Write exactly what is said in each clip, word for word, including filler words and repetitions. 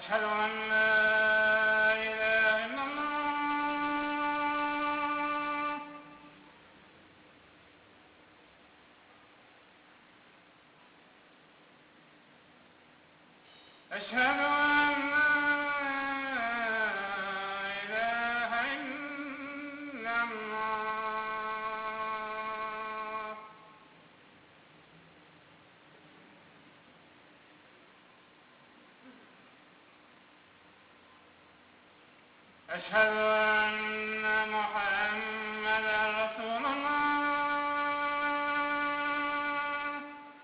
أشهد أن لا إله إلا الله. أشهد أن لا إله إلا الله. أشهد أن محمدا رسول الله.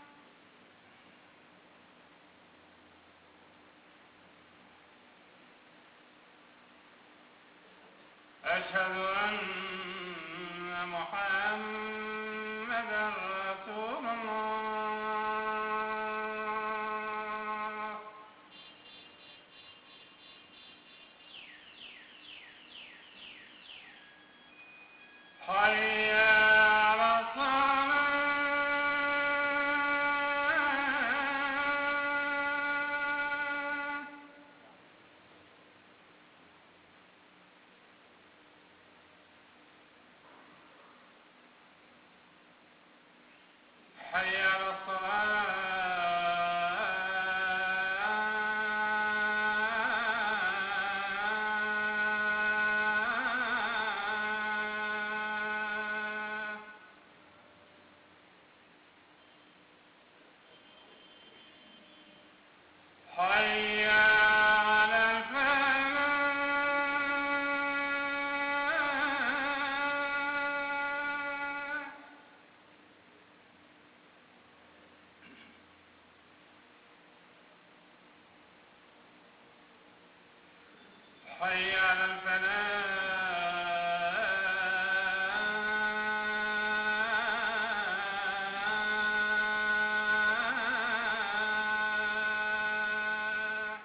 أشهد أن محمدا رسول الله. حي على الصلاة. حي على الصلاة. حي على الفلاح. حي على الفلاح.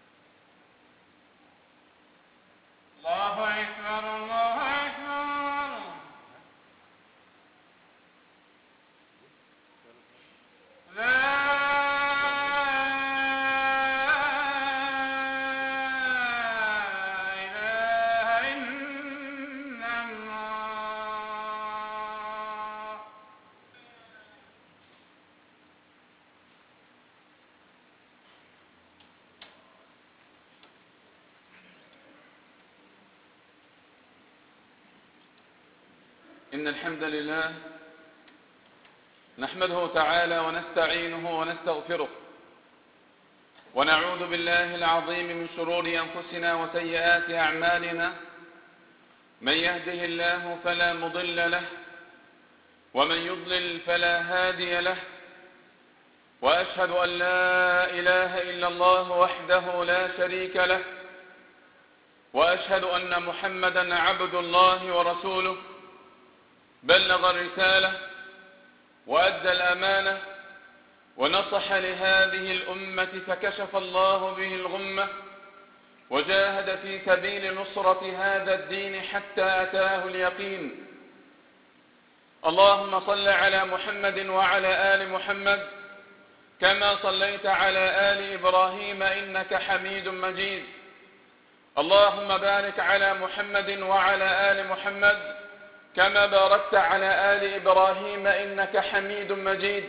الله أكبر الله أكبر. لا إله إلا الله. إن الحمد لله نحمده تعالى ونستعينه ونستغفره ونعوذ بالله العظيم من شرور أنفسنا وسيئات أعمالنا. من يهده الله فلا مضل له ومن يضلل فلا هادي له، وأشهد أن لا إله إلا الله وحده لا شريك له، وأشهد أن محمدا عبد الله ورسوله، بلغ الرسالة وأدى الأمانة ونصح لهذه الأمة فكشف الله به الغمة، وجاهد في سبيل نصرة هذا الدين حتى أتاه اليقين. اللهم صل على محمد وعلى آل محمد كما صليت على آل إبراهيم إنك حميد مجيد. اللهم بارك على محمد وعلى آل محمد كما باركت على آل إبراهيم إنك حميد مجيد.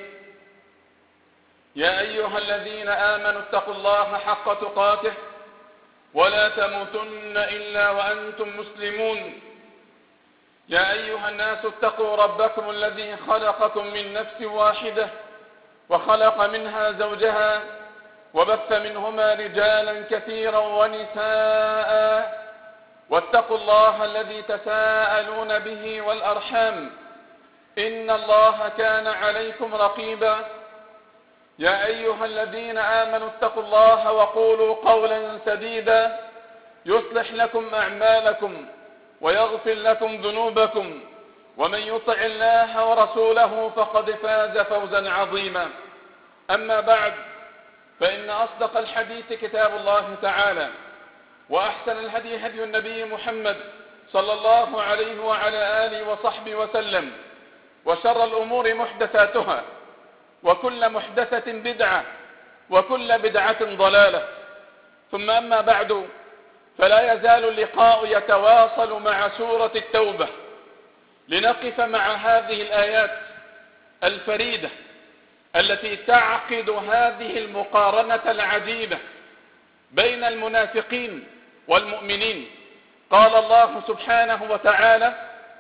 يا أيها الذين آمنوا اتقوا الله حق تقاته ولا تموتن إلا وأنتم مسلمون. يا أيها الناس اتقوا ربكم الذي خلقكم من نفس واحدة وخلق منها زوجها وبث منهما رجالا كثيرا ونساء، واتقوا الله الذي تساءلون به والأرحام إن الله كان عليكم رقيبا. يا أيها الذين آمنوا اتقوا الله وقولوا قولا سديدا يصلح لكم أعمالكم ويغفر لكم ذنوبكم، ومن يطع الله ورسوله فقد فاز فوزا عظيما. أما بعد، فإن أصدق الحديث كتاب الله تعالى، وأحسن الهدي هدي النبي محمد صلى الله عليه وعلى آله وصحبه وسلم، وشر الأمور محدثاتها، وكل محدثة بدعة، وكل بدعة ضلالة. ثم أما بعد، فلا يزال اللقاء يتواصل مع سورة التوبة لنقف مع هذه الآيات الفريدة التي تعقد هذه المقارنة العجيبة بين المنافقين والمؤمنين. قال الله سبحانه وتعالى: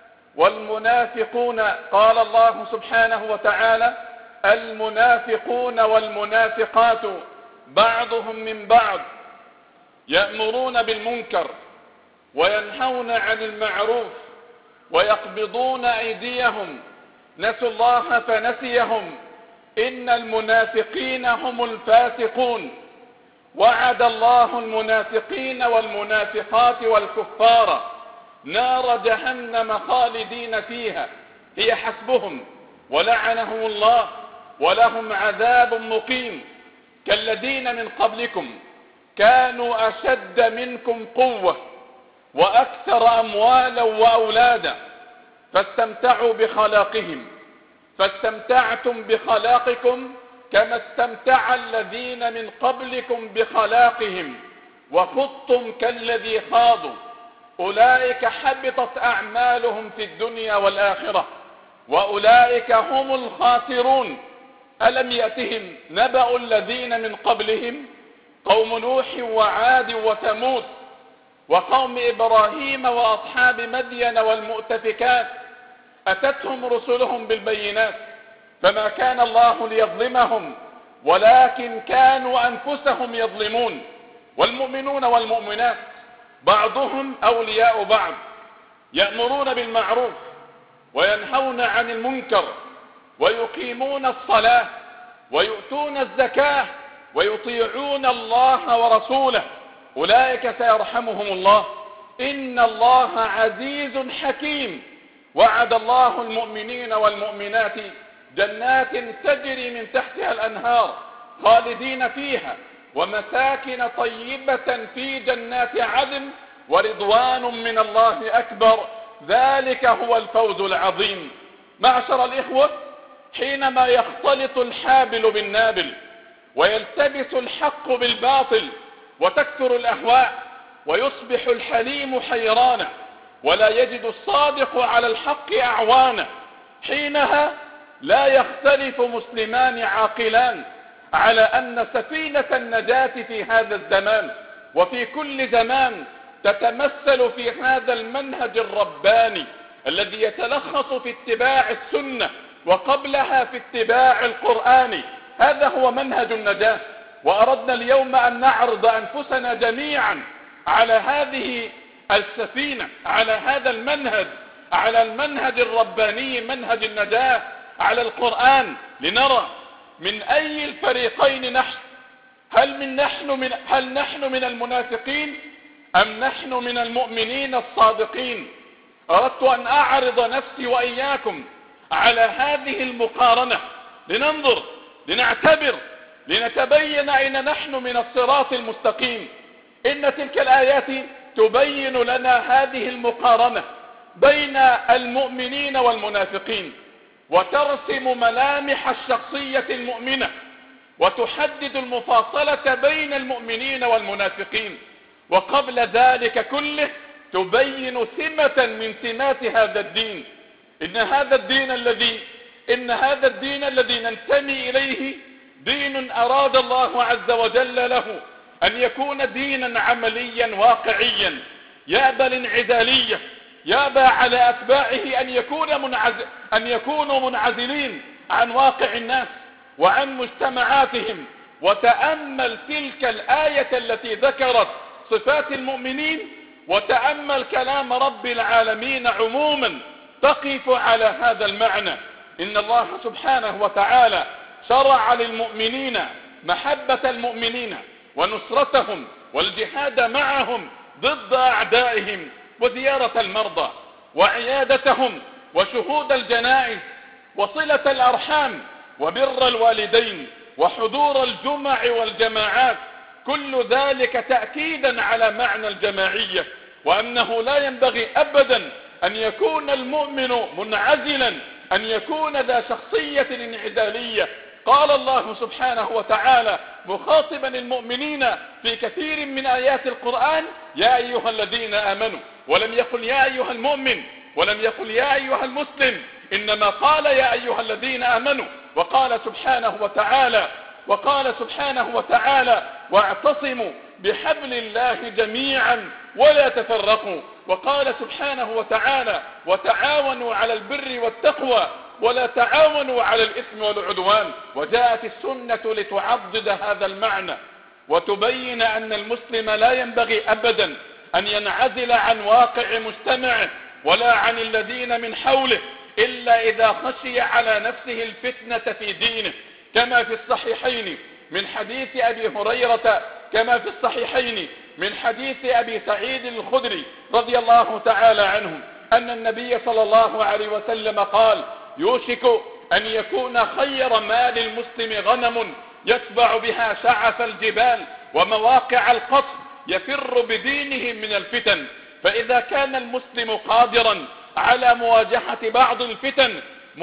والمنافقون قال الله سبحانه وتعالى: المنافقون والمنافقات بعضهم من بعض يأمرون بالمنكر وينهون عن المعروف ويقبضون أيديهم نسوا الله فنسيهم إن المنافقين هم الفاسقون. وعد الله المنافقين والمنافقات والكفار نار جهنم خالدين فيها هي حسبهم ولعنهم الله ولهم عذاب مقيم. كالذين من قبلكم كانوا أشد منكم قوة وأكثر أموالا وأولادا فاستمتعوا بخلاقهم فاستمتعتم بخلاقكم كما استمتع الذين من قبلكم بخلاقهم وخضتم كالذي خاضوا أولئك حبطت أعمالهم في الدنيا والآخرة وأولئك هم الخاسرون. ألم يأتهم نبأ الذين من قبلهم قوم نوح وعاد وثمود وقوم إبراهيم وأصحاب مدين والمؤتفكات أتتهم رسلهم بالبينات فما كان الله ليظلمهم ولكن كانوا أنفسهم يظلمون. والمؤمنون والمؤمنات بعضهم أولياء بعض يأمرون بالمعروف وينهون عن المنكر ويقيمون الصلاة ويؤتون الزكاة ويطيعون الله ورسوله أولئك سيرحمهم الله إن الله عزيز حكيم. وعد الله المؤمنين والمؤمنات جنات تجري من تحتها الأنهار خالدين فيها ومساكن طيبة في جنات عدن ورضوان من الله أكبر ذلك هو الفوز العظيم. معشر الإخوة، حينما يختلط الحابل بالنابل ويلتبس الحق بالباطل وتكثر الأهواء ويصبح الحليم حيرانا ولا يجد الصادق على الحق أعوانا، حينها لا يختلف مسلمان عاقلان على أن سفينة النجاة في هذا الزمان وفي كل زمان تتمثل في هذا المنهج الرباني الذي يتلخص في اتباع السنة وقبلها في اتباع القرآن. هذا هو منهج النجاة. وأردنا اليوم أن نعرض أنفسنا جميعا على هذه السفينة، على هذا المنهج، على المنهج الرباني منهج النجاة، على القرآن، لنرى من أي الفريقين نحن. هل من نحن من هل نحن من المنافقين أم نحن من المؤمنين الصادقين؟ أردت أن أعرض نفسي وإياكم على هذه المقارنة لننظر، لنعتبر، لنتبين أين نحن من الصراط المستقيم. إن تلك الآيات تبين لنا هذه المقارنة بين المؤمنين والمنافقين وترسم ملامح الشخصية المؤمنة وتحدد المفاصلة بين المؤمنين والمنافقين. وقبل ذلك كله تبين سمة من سمات هذا الدين. إن هذا الدين الذي إن هذا الدين الذي ننتمي إليه دين أراد الله عز وجل له أن يكون دينا عمليا واقعيا، يأبى الانعزالية، يأبى على أتباعه أن يكون منعزل أن يكونوا منعزلين عن واقع الناس وعن مجتمعاتهم. وتأمل تلك الآية التي ذكرت صفات المؤمنين وتأمل كلام رب العالمين عموما تقف على هذا المعنى. إن الله سبحانه وتعالى شرع للمؤمنين محبة المؤمنين ونصرتهم والجهاد معهم ضد أعدائهم وزيارة المرضى وعيادتهم وشهود الجنائز وصلة الأرحام وبر الوالدين وحضور الجمع والجماعات، كل ذلك تأكيدا على معنى الجماعية وأنه لا ينبغي أبدا أن يكون المؤمن منعزلا، أن يكون ذا شخصية انعزالية. قال الله سبحانه وتعالى مخاطبا المؤمنين في كثير من آيات القرآن: يا أيها الذين آمنوا، ولم يقل يا أيها المؤمن، ولم يقل يا أيها المسلم، إنما قال يا أيها الذين آمنوا. وقال سبحانه وتعالى وقال سبحانه وتعالى: واعتصموا بحبل الله جميعا ولا تفرقوا. وقال سبحانه وتعالى: وتعاونوا على البر والتقوى ولا تعاونوا على الإثم والعدوان. وجاءت السنة لتعضد هذا المعنى وتبين أن المسلم لا ينبغي أبدا أن ينعزل عن واقع مجتمعه ولا عن الذين من حوله إلا إذا خشي على نفسه الفتنة في دينه، كما في الصحيحين من حديث أبي هريرة كما في الصحيحين من حديث أبي سعيد الخدري رضي الله تعالى عنه أن النبي صلى الله عليه وسلم قال: يوشك أن يكون خير مال المسلم غنم يتبع بها شعف الجبال ومواقع القطر يفر بدينه من الفتن. فإذا كان المسلم قادرا على مواجهة بعض الفتن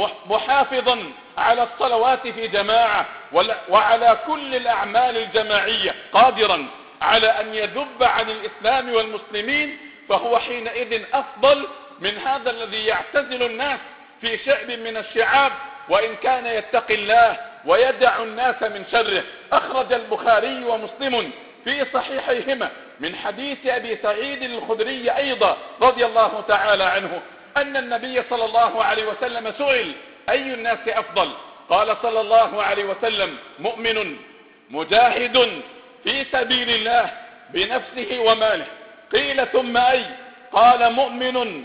محافظا على الصلوات في جماعة وعلى كل الأعمال الجماعية قادرا على أن يذب عن الإسلام والمسلمين، فهو حينئذ أفضل من هذا الذي يعتزل الناس في شعب من الشعاب وإن كان يتقي الله ويدع الناس من شره. أخرج البخاري ومسلم في صحيحيهما من حديث أبي سعيد الخدري أيضا رضي الله تعالى عنه أن النبي صلى الله عليه وسلم سئل: أي الناس أفضل؟ قال صلى الله عليه وسلم: مؤمن مجاهد في سبيل الله بنفسه وماله. قيل: ثم أي؟ قال: مؤمن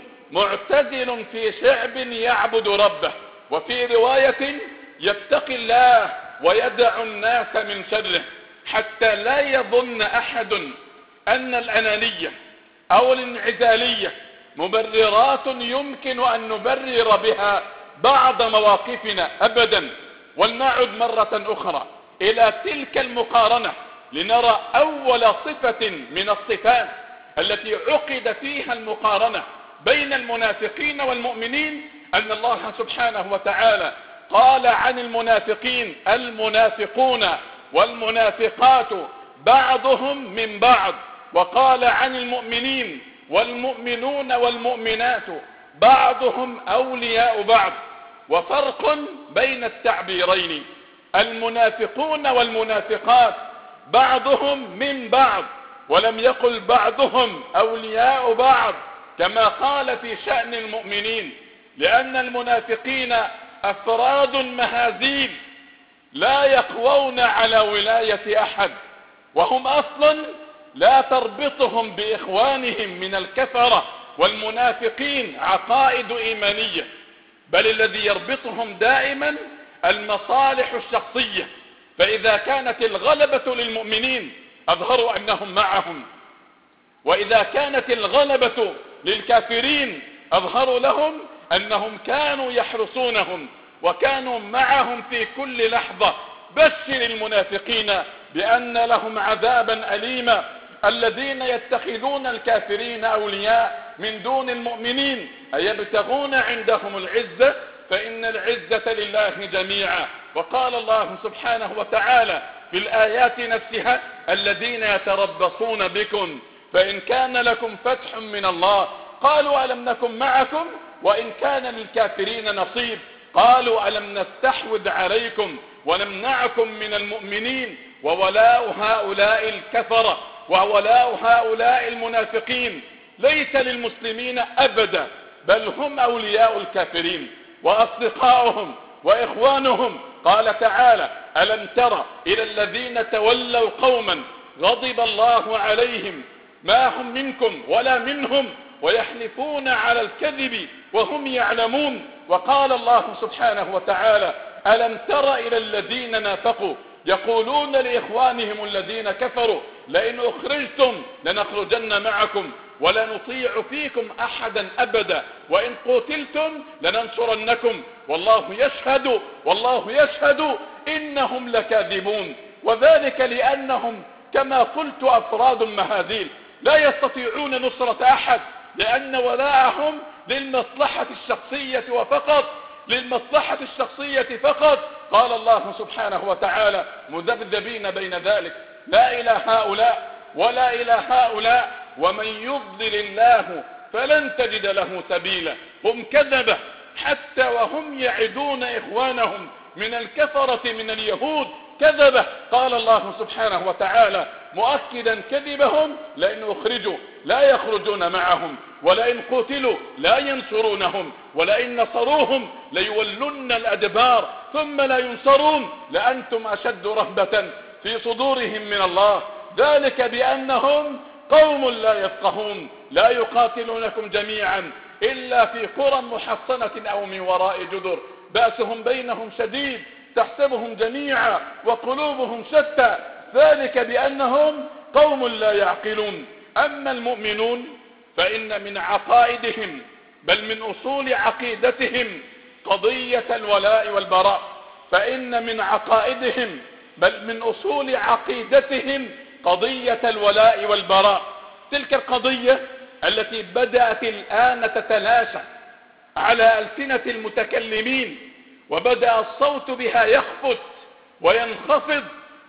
معتزل في شعب يعبد ربه، وفي رواية: يتقي الله ويدع الناس من شره. حتى لا يظن أحد أن الأنانية أو الانعزالية مبررات يمكن أن نبرر بها بعض مواقفنا أبدا. ولنعد مرة أخرى إلى تلك المقارنة لنرى أول صفة من الصفات التي عقد فيها المقارنة بين المنافقين والمؤمنين، أن الله سبحانه وتعالى قال عن المنافقين: المنافقون والمنافقات بعضهم من بعض. وقال عن المؤمنين: والمؤمنون والمؤمنات بعضهم أولياء بعض. وفرق بين التعبيرين: المنافقون والمنافقات بعضهم من بعض، ولم يقل بعضهم أولياء بعض كما قال في شأن المؤمنين، لأن المنافقين أفراد مهازيل لا يقوون على ولاية أحد، وهم أصلا لا تربطهم بإخوانهم من الكفرة والمنافقين عقائد إيمانية، بل الذي يربطهم دائما المصالح الشخصية. فإذا كانت الغلبة للمؤمنين أظهروا أنهم معهم، وإذا كانت الغلبة للكافرين أظهروا لهم أنهم كانوا يحرسونهم وكانوا معهم في كل لحظة. بشر المنافقين بأن لهم عذابا أليما الذين يتخذون الكافرين أولياء من دون المؤمنين أيبتغون عندهم العزة فإن العزة لله جميعا. وقال الله سبحانه وتعالى في الآيات نفسها: الذين يتربصون بكم فإن كان لكم فتح من الله قالوا ألم نكن معكم وإن كان للكافرين نصيب قالوا ألم نستحوذ عليكم ونمنعكم من المؤمنين وولاء هؤلاء الكفرة وولاء هؤلاء المنافقين ليس للمسلمين أبدا، بل هم أولياء الكافرين وأصدقاؤهم وإخوانهم. قال تعالى: ألم تر إلى الذين تولوا قوما غضب الله عليهم ما هم منكم ولا منهم ويحلفون على الكذب وهم يعلمون. وقال الله سبحانه وتعالى: ألم تر إلى الذين نافقوا يقولون لإخوانهم الذين كفروا لئن أخرجتم لنخرجن معكم ولا نطيع فيكم أحدا أبدا وإن قتلتم لننصرنكم والله يشهد والله يشهد إنهم لكاذبون. وذلك لأنهم كما قلت أفراد مهازيل لا يستطيعون نصرة أحد، لأن ولاءهم للمصلحة الشخصية وفقط للمصلحة الشخصية فقط. قال الله سبحانه وتعالى مذبذبين بين ذلك لا إلى هؤلاء ولا إلى هؤلاء ومن يضلل الله فلن تجد له سبيلا. هم كذبة حتى وهم يعدون إخوانهم من الكفرة من اليهود كذبة. قال الله سبحانه وتعالى مؤكدا كذبهم لئن أخرجوا لا يخرجون معهم ولئن قتلوا لا ينصرونهم ولئن نصروهم ليولن الأدبار ثم لا ينصرون لأنتم أشد رهبة في صدورهم من الله ذلك بأنهم قوم لا يفقهون لا يقاتلونكم جميعا إلا في قرى محصنة أو من وراء جدر بأسهم بينهم شديد تحسبهم جميعا وقلوبهم شتى ذلك بأنهم قوم لا يعقلون. أما المؤمنون فإن من عقائدهم بل من أصول عقيدتهم قضية الولاء والبراء فإن من عقائدهم بل من أصول عقيدتهم قضية الولاء والبراء. تلك القضية التي بدأت الآن تتلاشى على ألسنة المتكلمين وبدأ الصوت بها يخفت وينخفض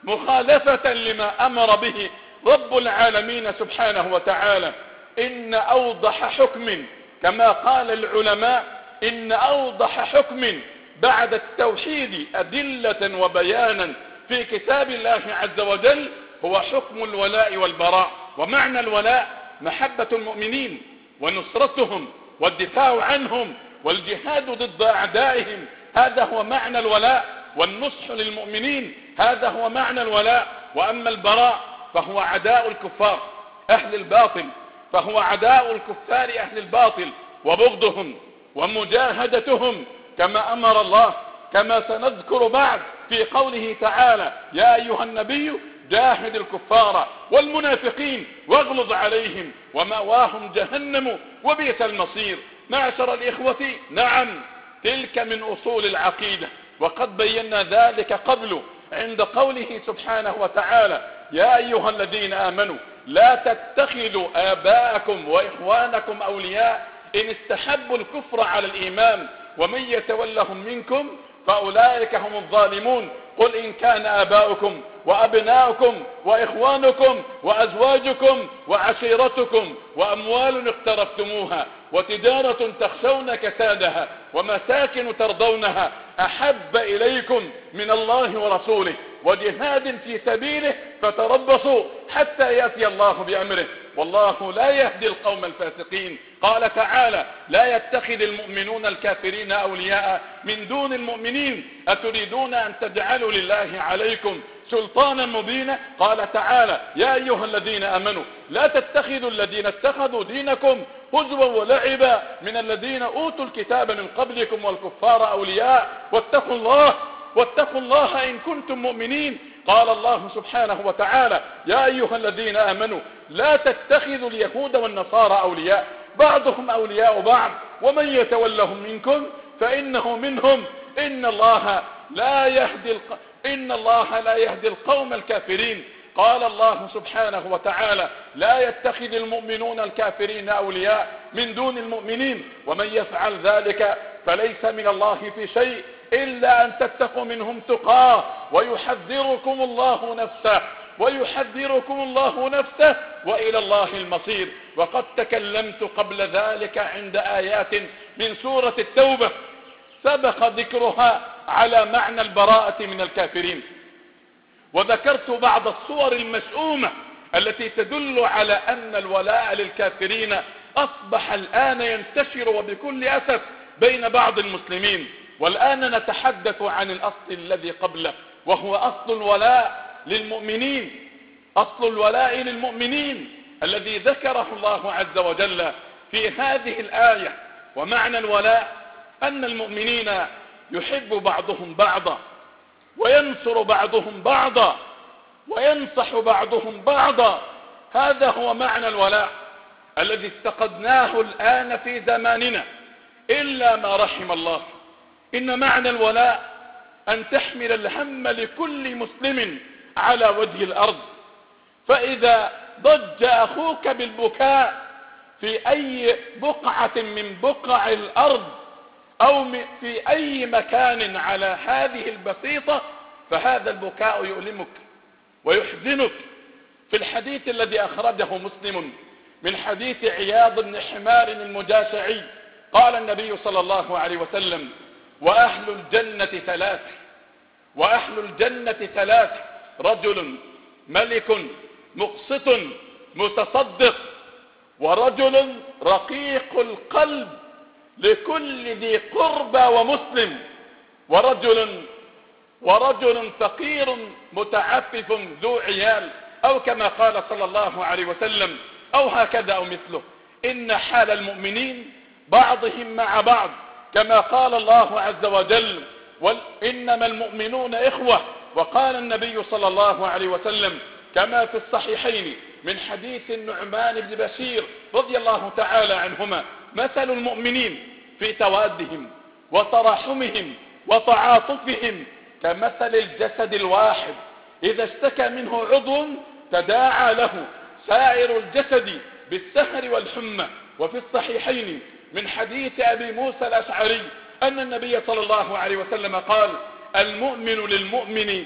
مخالفة لما أمر به رب العالمين سبحانه وتعالى. إن أوضح حكم كما قال العلماء إن أوضح حكم بعد التوحيد أدلة وبيانا في كتاب الله عز وجل هو حكم الولاء والبراء. ومعنى الولاء محبة المؤمنين ونصرتهم والدفاع عنهم والجهاد ضد أعدائهم هذا هو معنى الولاء والنصح للمؤمنين هذا هو معنى الولاء. وأما البراء فهو عداء الكفار أهل الباطل فهو عداء الكفار أهل الباطل وبغضهم ومجاهدتهم كما أمر الله كما سنذكر بعد في قوله تعالى يا أيها النبي جاهد الكفار والمنافقين واغلظ عليهم ومأواهم جهنم وبئس المصير. معشر الإخوة نعم تلك من أصول العقيدة وقد بينا ذلك قبل عند قوله سبحانه وتعالى يا أيها الذين آمنوا لا تتخذوا آباءكم وإخوانكم أولياء إن استحبوا الكفر على الإيمان ومن يتولهم منكم فأولئك هم الظالمون. قل إن كان آباؤكم وأبناؤكم وإخوانكم وأزواجكم وعشيرتكم وأموال اقترفتموها وتجارة تخشون كسادها ومساكن ترضونها أحب إليكم من الله ورسوله وجهاد في سبيله فتربصوا حتى يأتي الله بأمره والله لا يهدي القوم الفاسقين. قال تعالى لا يتخذ المؤمنون الكافرين أولياء من دون المؤمنين أتريدون أن تجعلوا لله عليكم سلطانا مبينا. قال تعالى يا أيها الذين آمنوا لا تتخذوا الذين اتخذوا دينكم هزوا ولعبا من الذين أوتوا الكتاب من قبلكم والكفار أولياء واتقوا الله واتقوا الله إن كنتم مؤمنين. قال الله سبحانه وتعالى يا أيها الذين آمنوا لا تتخذوا اليهود والنصارى أولياء بعضهم أولياء بعض ومن يتولهم منكم فإنه منهم إن الله لا يهدي الق... إن الله لا يهدي القوم الكافرين. قال الله سبحانه وتعالى لا يتخذ المؤمنون الكافرين أولياء من دون المؤمنين ومن يفعل ذلك فليس من الله في شيء إلا أن تتقوا منهم تقاه ويحذركم الله نفسه ويحذركم الله نفسه وإلى الله المصير. وقد تكلمت قبل ذلك عند آيات من سورة التوبة سبق ذكرها على معنى البراءة من الكافرين وذكرت بعض الصور المشؤومة التي تدل على أن الولاء للكافرين أصبح الآن ينتشر وبكل أسف بين بعض المسلمين. والآن نتحدث عن الأصل الذي قبله وهو أصل الولاء للمؤمنين أصل الولاء للمؤمنين الذي ذكره الله عز وجل في هذه الآية. ومعنى الولاء أن المؤمنين يحب بعضهم بعضا وينصر بعضهم بعضا وينصح بعضهم بعضا. هذا هو معنى الولاء الذي افتقدناه الآن في زماننا إلا ما رحم الله. إن معنى الولاء أن تحمل الهم لكل مسلم على وجه الأرض فإذا ضج أخوك بالبكاء في أي بقعة من بقع الأرض أو في أي مكان على هذه البسيطة، فهذا البكاء يؤلمك ويحزنك. في الحديث الذي أخرجه مسلم من حديث عياض بن حمار المجاشعي قال النبي صلى الله عليه وسلم: وأهل الجنة ثلاث وأهل الجنة ثلاث رجل ملك مقسط متصدق، ورجل رقيق القلب لكل ذي قربى ومسلم، ورجل ورجل فقير متعفف ذو عيال، أو كما قال صلى الله عليه وسلم، أو هكذا أو مثله. إن حال المؤمنين بعضهم مع بعض، كما قال الله عز وجل: إنما المؤمنون إخوة. وقال النبي صلى الله عليه وسلم كما في الصحيحين من حديث النعمان بن بشير رضي الله تعالى عنهما: مثل المؤمنين في توادهم وتراحمهم وتعاطفهم كمثل الجسد الواحد، إذا اشتكى منه عضو تداعى له سائر الجسد بالسهر والحمى. وفي الصحيحين من حديث أبي موسى الأشعري أن النبي صلى الله عليه وسلم قال: المؤمن للمؤمن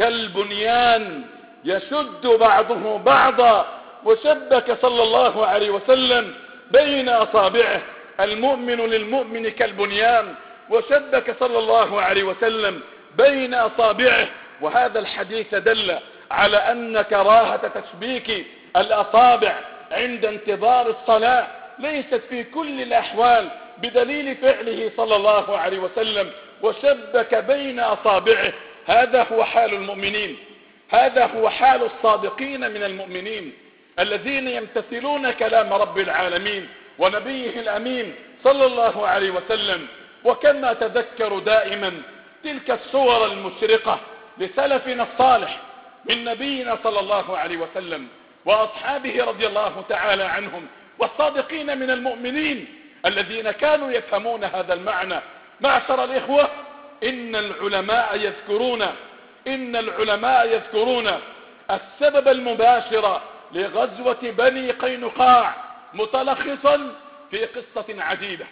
كالبنيان يشد بعضه بعضا، وشبك صلى الله عليه وسلم بين أصابعه. المؤمن للمؤمن كالبنيان، وشبك صلى الله عليه وسلم بين أصابعه. وهذا الحديث دل على أن كراهة تشبيك الأصابع عند انتظار الصلاة ليست في كل الأحوال، بدليل فعله صلى الله عليه وسلم: وشبك بين أصابعه. هذا هو حال المؤمنين، هذا هو حال الصادقين من المؤمنين الذين يمتثلون كلام رب العالمين ونبيه الأمين صلى الله عليه وسلم. وكما تذكر دائما تلك الصور المشرقة لسلفنا الصالح من نبينا صلى الله عليه وسلم وأصحابه رضي الله تعالى عنهم، والصادقين من المؤمنين الذين كانوا يفهمون هذا المعنى. معشر الإخوة، إن العلماء يذكرون إن العلماء يذكرون السبب المباشر لغزوة بني قينقاع متلخصا في قصة عجيبة،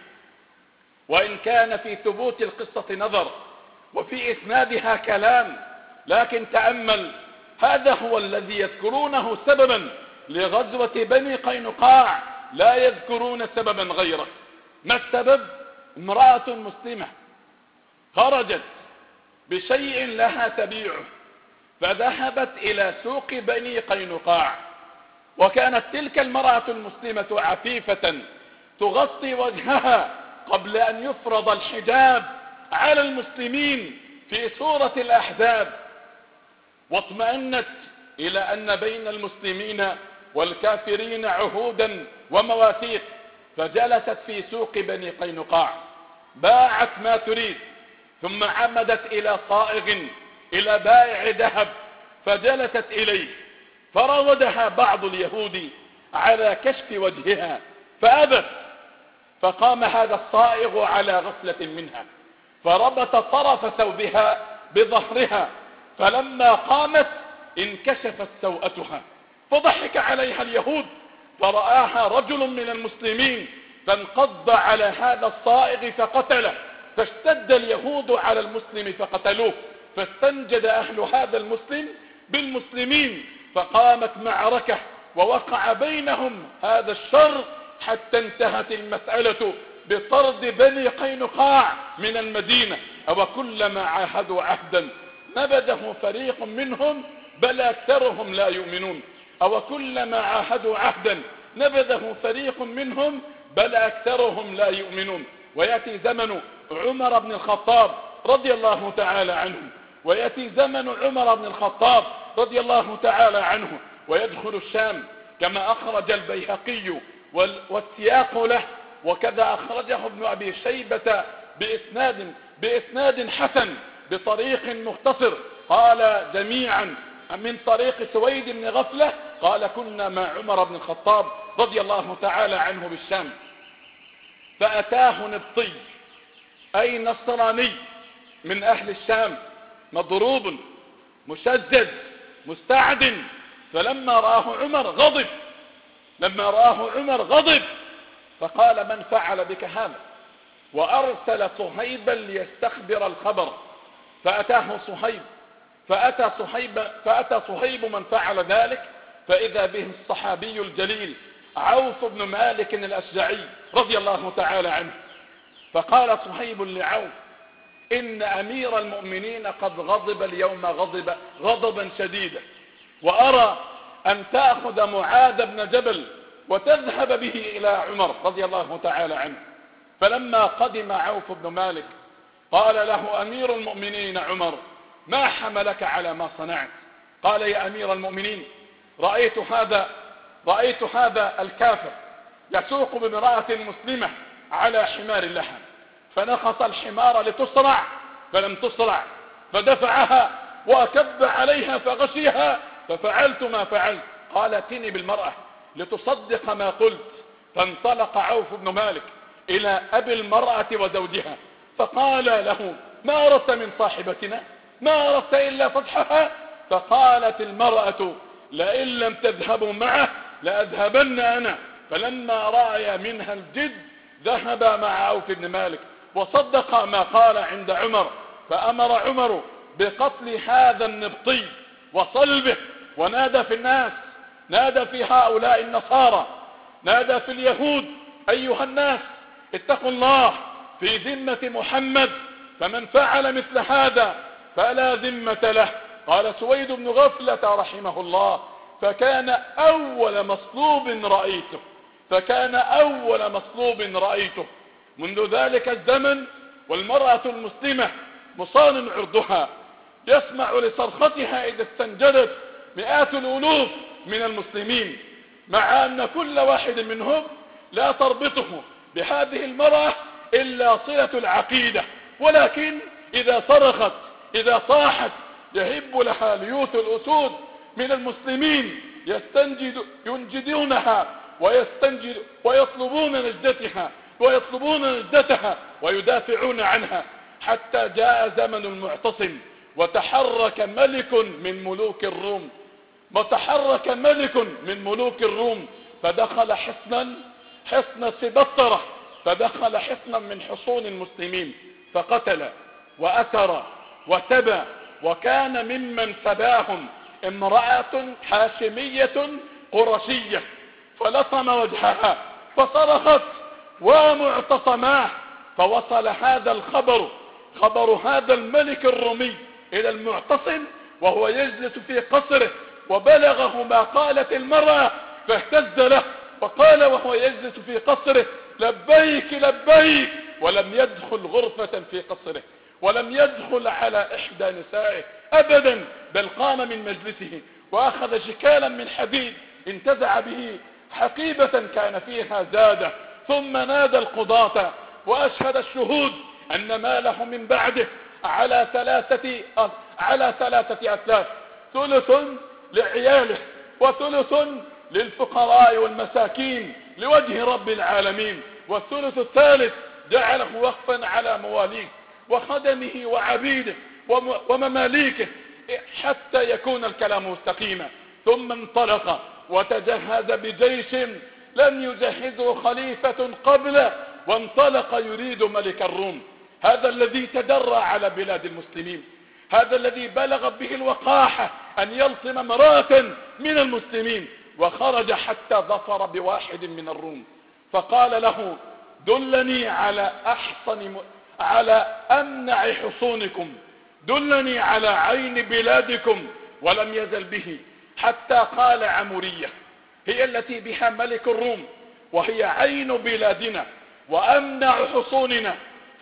وإن كان في ثبوت القصة نظر وفي إسنادها كلام، لكن تأمل، هذا هو الذي يذكرونه سببا لغزوة بني قينقاع، لا يذكرون سببا غيره. ما السبب؟ امرأة مسلمة خرجت بشيء لها تبيعه، فذهبت إلى سوق بني قينقاع، وكانت تلك المرأة المسلمة عفيفة تغطي وجهها قبل أن يفرض الحجاب على المسلمين في سورة الأحزاب، واطمأنت إلى أن بين المسلمين والكافرين عهودا ومواثيق، فجلست في سوق بني قينقاع، باعت ما تريد، ثم عمدت إلى صائغ إلى بائع ذهب فجلست إليه، فراودها بعض اليهود على كشف وجهها فأبت، فقام هذا الصائغ على غفلة منها فربط طرف ثوبها بظهرها، فلما قامت انكشفت سوءتها، فضحك عليها اليهود، فرآها رجل من المسلمين فانقض على هذا الصائغ فقتله، فاشتد اليهود على المسلم فقتلوه، فاستنجد أهل هذا المسلم بالمسلمين، فقامت معركة ووقع بينهم هذا الشر حتى انتهت المسألة بطرد بني قينقاع من المدينة. أو كلما عاهدوا عهدا نبذه فريق منهم بل أكثرهم لا يؤمنون. أو كلما عاهدوا عهدا نبذه فريق منهم بل أكثرهم لا يؤمنون. ويأتي زمن عمر بن الخطاب رضي الله تعالى عنه ويأتي زمن عمر بن الخطاب رضي الله تعالى عنه ويدخل الشام كما أخرج البيهقي والسياق له، وكذا أخرجه ابن أبي شيبة بإسناد, بإسناد حسن بطريق مختصر، قال جميعا من طريق سويد بن غفلة قال: كنا مع عمر بن الخطاب رضي الله تعالى عنه بالشام، فأتاه نبطي أي نصراني من أهل الشام مضروب مشجج مستعد، فلما رآه عمر غضب لما رآه عمر غضب فقال: من فعل بك هذا؟ وأرسل صهيبا ليستخبر الخبر، فأتاه صهيب فأتى صهيب فأتى صهيب من فعل ذلك، فإذا به الصحابي الجليل عوف بن مالك الأشجعي رضي الله تعالى عنه. فقال صهيب لعوف: إن أمير المؤمنين قد غضب اليوم غضب غضبا شديدا، وأرى أن تأخذ معاذ بن جبل وتذهب به إلى عمر رضي الله تعالى عنه. فلما قدم عوف بن مالك قال له أمير المؤمنين عمر: ما حملك على ما صنعت؟ قال: يا أمير المؤمنين، رأيت هذا رأيت هذا الكافر يسوق بامرأة مسلمة على حمار لها، فنخص الحمار لتسرع فلم تسرع، فدفعها وأكب عليها فغشيها، ففعلت ما فعلت. قال: ائتني بالمرأة لتصدق ما قلت. فانطلق عوف بن مالك إلى أبي المرأة وزوجها فقال له: ما أردت من صاحبتنا؟ ما أردت إلا فتحها؟ فقالت المرأة: لئن لم تذهبوا معه لأذهبن أنا. فلما رأي منها الجد ذهب مع عوف بن مالك وصدق ما قال عند عمر، فأمر عمر بقتل هذا النبطي وصلبه، ونادى في الناس، نادى في هؤلاء النصارى، نادى في اليهود: أيها الناس اتقوا الله في ذمة محمد، فمن فعل مثل هذا فلا ذمة له. قال سويد بن غفلة رحمه الله: فكان أول مصلوب رأيته فكان أول مصلوب رأيته منذ ذلك الزمن، والمرأة المسلمة مصان عرضها يسمع لصرختها إذا استنجدت مئات الألوف من المسلمين، مع أن كل واحد منهم لا تربطه بهذه المرأة إلا صلة العقيدة، ولكن إذا صرخت إذا صاحت يهب لها ليوث الأسود من المسلمين يستنجد ينجدونها ويستنجد ويطلبون نجدتها ويطلبون نجدتها ويدافعون عنها، حتى جاء زمن المعتصم وتحرك ملك من ملوك الروم وتحرك ملك من ملوك الروم فدخل حصنا حصن سبطرة فدخل حصنا من حصون المسلمين فقتل وأسر وتبى، وكان ممن سباهم امرأة حاشمية قرشية، فلطم وجهها فصرخت ومعتصماه، فوصل هذا الخبر خبر هذا الملك الرومي إلى المعتصم وهو يجلس في قصره، وبلغه ما قالت المرأة فاهتز له وقال وهو يجلس في قصره: لبيك لبيك، ولم يدخل غرفة في قصره ولم يدخل على إحدى نسائه أبدا، بل قام من مجلسه وأخذ شكالا من حديد انتزع به حقيبة كان فيها زادة، ثم نادى القضاة وأشهد الشهود أن ماله من بعده على ثلاثة على ثلاثة أثلاث، ثلث لعياله وثلث للفقراء والمساكين لوجه رب العالمين، والثلث الثالث جعله وقفا على مواليه وخدمه وعبيده ومماليكه حتى يكون الكلام مستقيما. ثم انطلق وتجهز بجيش لم يجهزه خليفة قبله، وانطلق يريد ملك الروم، هذا الذي تدرى على بلاد المسلمين، هذا الذي بلغت به الوقاحة أن يلطم امرأة من المسلمين، وخرج حتى ظفر بواحد من الروم فقال له: دلني على أحصن على أمنع حصونكم، دلني على عين بلادكم، ولم يزل به حتى قال عمورية هي التي بها ملك الروم وهي عين بلادنا وأمنع حصوننا،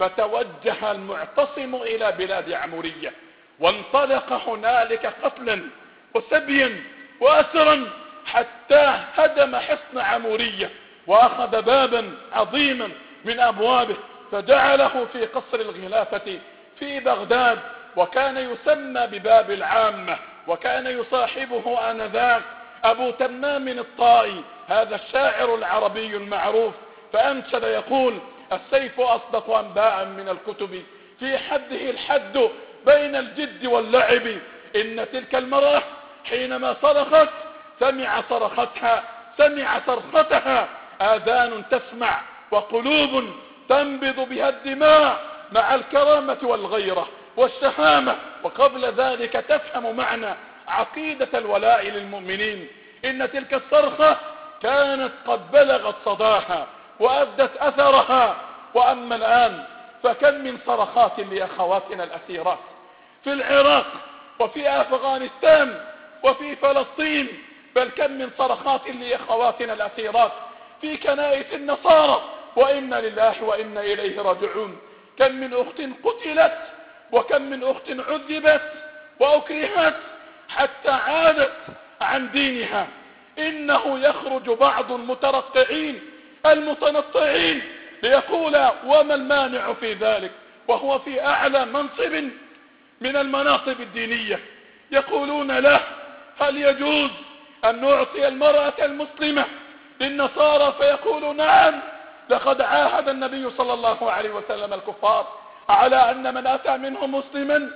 فتوجه المعتصم إلى بلاد عمورية وانطلق هنالك قتلا وسبيا وأسرا حتى هدم حصن عمورية وأخذ بابا عظيما من أبوابه فجعله في قصر الخلافة في بغداد، وكان يسمى بباب العامة، وكان يصاحبه آنذاك أبو تمام الطائي هذا الشاعر العربي المعروف، فأنشد يقول: السيف أصدق أنباء من الكتب في حده الحد بين الجد واللعب، إن تلك المرأة حينما صرخت سمع صرختها سمع صرختها آذان تسمع وقلوب تنبض بها الدماء مع الكرامة والغيرة والشهامة، وقبل ذلك تفهم معنى عقيدة الولاء للمؤمنين. إن تلك الصرخة كانت قد بلغت صداها وأبدت أثرها. وأما الآن فكم من صرخات لأخواتنا الأسيرات في العراق وفي أفغانستان وفي فلسطين، بل كم من صرخات لأخواتنا الأسيرات في كنائس النصارى، وإنا لله وإنا إليه راجعون. كم من أخت قتلت، وكم من أخت عذبت وأكرهت حتى عادت عن دينها. إنه يخرج بعض المترقعين المتنطعين ليقول وما المانع في ذلك، وهو في أعلى منصب من المناصب الدينية. يقولون له هل يجوز أن نعطي المرأة المسلمة للنصارى؟ فيقول نعم، لقد عاهد النبي صلى الله عليه وسلم الكفار على أن من أتى منهم مسلما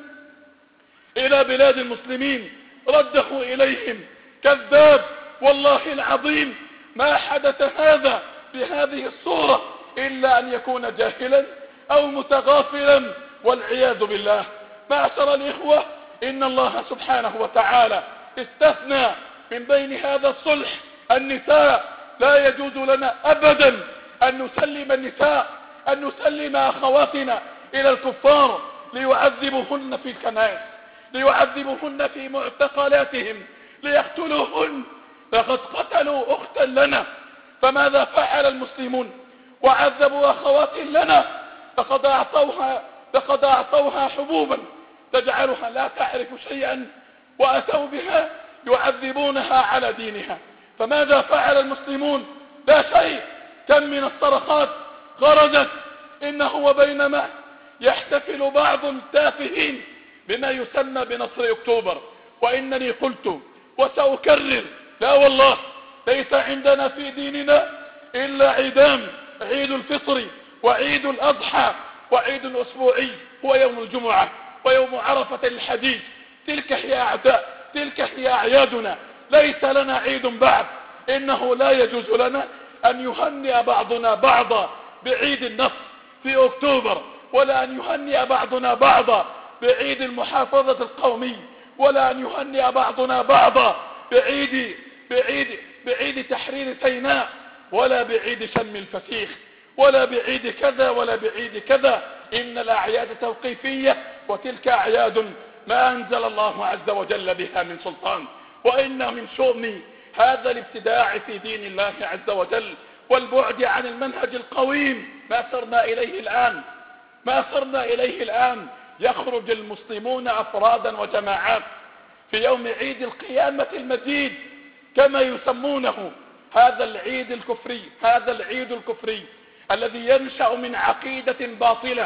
إلى بلاد المسلمين رده إليهم كذاب. والله العظيم ما حدث هذا بهذه الصورة إلا أن يكون جاهلا أو متغافلا والعياذ بالله. معشر الإخوة، إن الله سبحانه وتعالى استثنى من بين هذا الصلح النساء. لا يجوز لنا أبدا أن نسلم النساء، أن نسلم أخواتنا إلى الكفار ليعذبوهن في الكنائس، ليعذبوهن في معتقلاتهم، ليقتلوهن. لقد قتلوا أختا لنا، فماذا فعل المسلمون؟ وعذبوا أخوات لنا، لقد أعطوها, لقد أعطوها حبوبا تجعلها لا تعرف شيئا، وأتوا بها يعذبونها على دينها. فماذا فعل المسلمون؟ لا شيء. كم من الصرخات خرجت. إنه وبينما يحتفل بعض التافهين بما يسمى بنصر أكتوبر، وإنني قلت وسأكرر، لا والله ليس عندنا في ديننا إلا عيدان: عيد الفطر وعيد الأضحى وعيد الأسبوعي هو يوم الجمعة ويوم عرفة الحديث. تلك هي أعداء، تلك هي أعيادنا، ليس لنا عيد بعد. إنه لا يجوز لنا أن يهنئ بعضنا بعضا بعيد النصر في أكتوبر، ولا أن يهنئ بعضنا بعضا بعيد المحافظة القومي، ولا أن يهنئ بعضنا بعضا بعيد بعيد بعيد تحرير سيناء، ولا بعيد شم الفسيخ، ولا بعيد كذا ولا بعيد كذا. إن الأعياد توقيفية، وتلك أعياد ما أنزل الله عز وجل بها من سلطان. وإن من شؤم هذا الابتداع في دين الله عز وجل والبعد عن المنهج القويم ما صرنا إليه الآن ما صرنا إليه الآن يخرج المسلمون أفرادا وجماعات في يوم عيد القيامة المجيد كما يسمونه، هذا العيد الكفري هذا العيد الكفري الذي ينشأ من عقيدة باطلة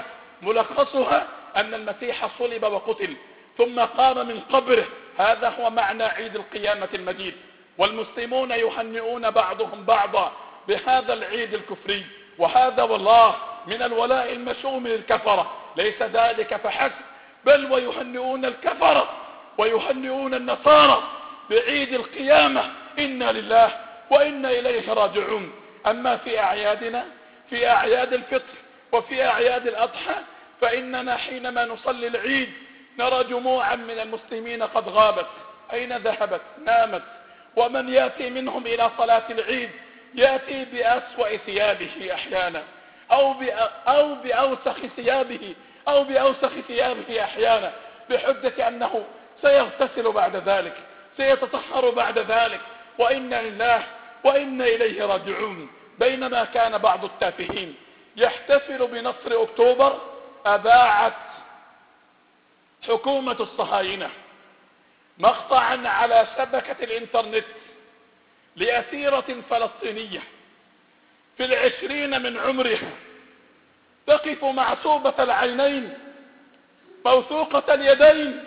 ملخصها أن المسيح صلب وقتل ثم قام من قبره. هذا هو معنى عيد القيامة المجيد. والمسلمون يهنئون بعضهم بعضا بهذا العيد الكفري، وهذا والله من الولاء المشؤوم للكفرة. ليس ذلك فحسب، بل ويهنئون الكفرة ويهنئون النصارى بعيد القيامة. إنا لله وإنا إليه راجعون. أما في أعيادنا، في أعياد الفطر وفي أعياد الأضحى، فإننا حينما نصلي العيد نرى جموعا من المسلمين قد غابت. أين ذهبت؟ نامت. ومن يأتي منهم إلى صلاة العيد يأتي بأسوأ ثيابه أحيانا، أو أو بأوسخ ثيابه أو بأوسخ ثيابه أحيانا، بحجة أنه سيغتسل بعد ذلك، سيتطهر بعد ذلك. وإنا لله وإنا إليه راجعون. بينما كان بعض التافهين يحتفل بنصر أكتوبر، أذاعت حكومة الصهاينة مقطعا على شبكة الإنترنت لأسيرة فلسطينية في العشرين من عمرها، تقف معصوبة العينين موثوقة اليدين،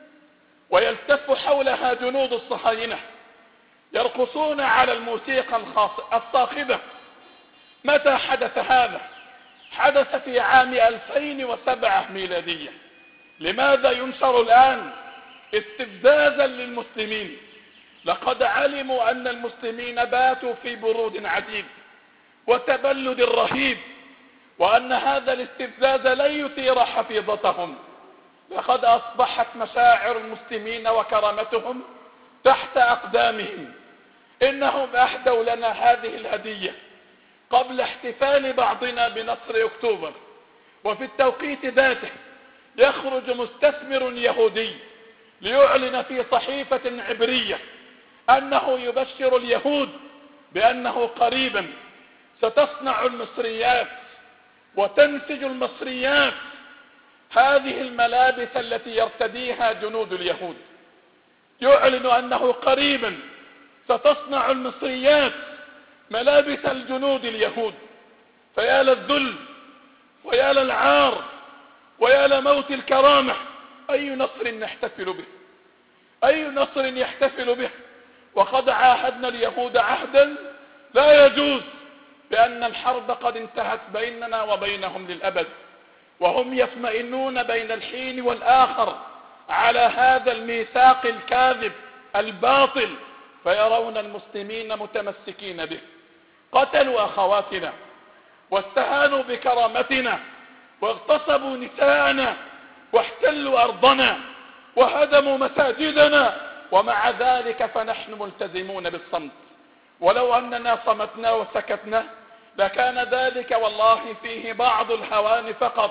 ويلتف حولها جنود الصهاينة يرقصون على الموسيقى الصاخبة. متى حدث هذا؟ حدث في عام ألفين وسبعة ميلادية. لماذا ينشر الآن؟ استفزازا للمسلمين. لقد علموا أن المسلمين باتوا في برود عجيب وتبلد رهيب، وأن هذا الاستفزاز لن يثير حفيظتهم. لقد أصبحت مشاعر المسلمين وكرامتهم تحت أقدامهم. إنهم أهدوا لنا هذه الهدية قبل احتفال بعضنا بنصر أكتوبر، وفي التوقيت ذاته يخرج مستثمر يهودي ليعلن في صحيفة عبرية أنه يبشر اليهود بأنه قريبا ستصنع المصريات وتنسج المصريات هذه الملابس التي يرتديها جنود اليهود. يعلن أنه قريبا ستصنع المصريات ملابس الجنود اليهود. فيا للذل ويا للعار ويا لموت الكرامة، أي نصر نحتفل به؟ أي نصر يحتفل به وقد عاهدنا اليهود عهدا لا يجوز بأن الحرب قد انتهت بيننا وبينهم للأبد، وهم يطمئنون بين الحين والآخر على هذا الميثاق الكاذب الباطل، فيرون المسلمين متمسكين به. قتلوا أخواتنا واستهانوا بكرامتنا واغتصبوا نساءنا واحتلوا أرضنا وهدموا مساجدنا، ومع ذلك فنحن ملتزمون بالصمت. ولو أننا صمتنا وسكتنا لكان ذلك والله فيه بعض الهوان فقط،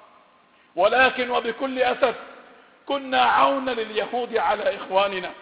ولكن وبكل أسف كنا عونا لليهود على إخواننا،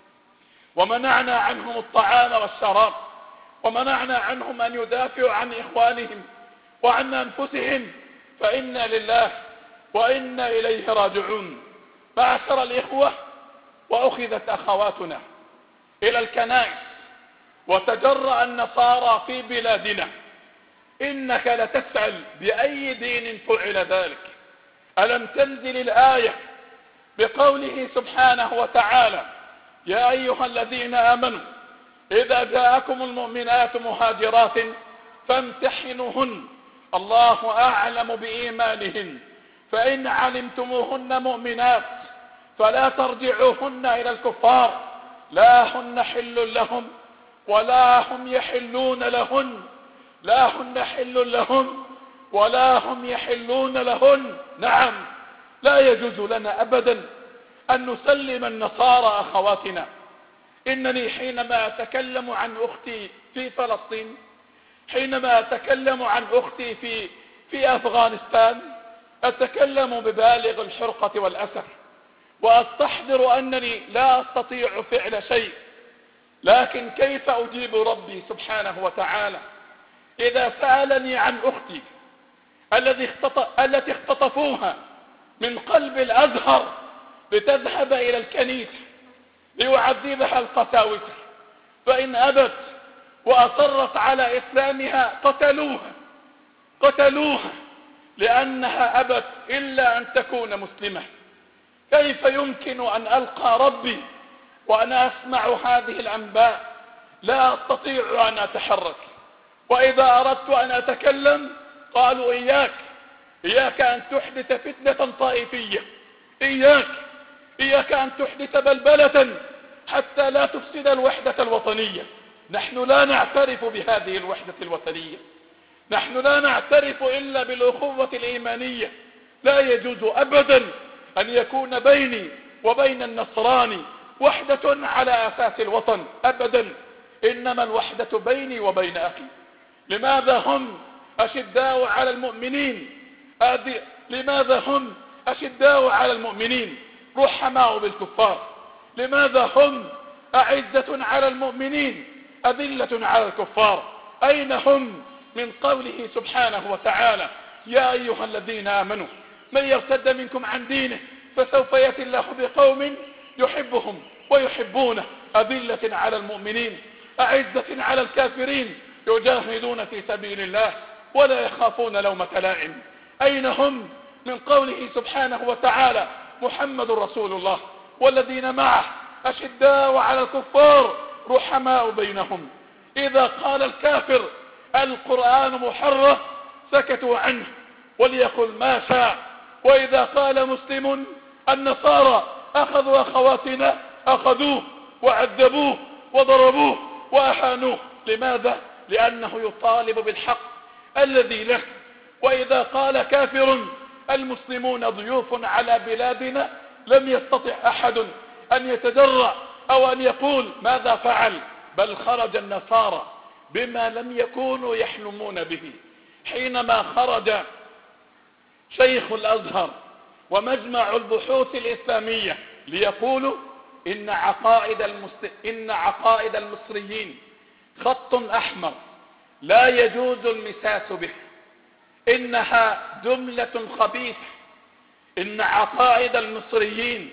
ومنعنا عنهم الطعام والشراب، ومنعنا عنهم أن يدافعوا عن إخوانهم وعن أنفسهم، فإنا لله وإنا إليه راجعون. معشر الإخوة، وأخذت أخواتنا إلى الكنائس وتجرأ النصارى في بلادنا. إنك لتسأل بأي دين فعل ذلك؟ ألم تنزل الآية بقوله سبحانه وتعالى: يا أيها الذين آمنوا إذا جاءكم المؤمنات مهاجرات فامتحنوهن الله أعلم بإيمانهن فإن علمتموهن مؤمنات فلا ترجعوهن إلى الكفار لا هن حل لهم ولا هم يحلون لهن لا هن حل لهم ولا هم يحلون لهن. نعم، لا يجوز لنا أبدا أن نسلم النصارى أخواتنا. إنني حينما أتكلم عن أختي في فلسطين، حينما أتكلم عن أختي في في أفغانستان، أتكلم ببالغ الحرقة والأسف، وأستحضر أنني لا أستطيع فعل شيء، لكن كيف أجيب ربي سبحانه وتعالى إذا سألني عن أختي التي اختطفوها من قلب الأزهر لتذهب إلى الكنيسة ليعذبها القساوسة، فإن أبت وأصرت على إسلامها قتلوها قتلوها لأنها أبت إلا أن تكون مسلمة. كيف يمكن أن ألقى ربي وأنا أسمع هذه الأنباء؟ لا أستطيع أن أتحرك، وإذا أردت أن أتكلم قالوا إياك إياك أن تحدث فتنة طائفية، إياك إياك أن تحدث بلبلة حتى لا تفسد الوحدة الوطنية. نحن لا نعترف بهذه الوحدة الوطنية، نحن لا نعترف إلا بالأخوة الإيمانية. لا يجوز أبدا أن يكون بيني وبين النصراني وحدة على أساس الوطن أبدا، إنما الوحدة بيني وبين أخي. لماذا هم أشداء على المؤمنين أدي... لماذا هم أشداء على المؤمنين رحماء بالكفار؟ لماذا هم أعزة على المؤمنين أذلة على الكفار؟ أين هم من قوله سبحانه وتعالى: يا أيها الذين آمنوا من يرتد منكم عن دينه فسوف يأتي الله بقوم يحبهم ويحبونه أذلة على المؤمنين أعزة على الكافرين يجاهدون في سبيل الله ولا يخافون لومة لائم. أين هم من قوله سبحانه وتعالى: محمد رسول الله والذين معه أشداء على الكفار رحماء بينهم. إذا قال الكافر القرآن محرف سكتوا عنه وليقل ما شاء، وإذا قال مسلم النصارى أخذوا أخواتنا أخذوه وعذبوه وضربوه وأهانوه. لماذا؟ لأنه يطالب بالحق الذي له وإذا قال كافر المسلمون ضيوف على بلادنا لم يستطع أحد أن يتجرأ أو أن يقول ماذا فعل، بل خرج النصارى بما لم يكونوا يحلمون به. حينما خرج شيخ الأزهر ومجمع البحوث الإسلامية ليقولوا إن عقائد, المسل... إن عقائد المصريين خط أحمر لا يجوز المساس به، إنها جملة خبيثة، إن عقائد المصريين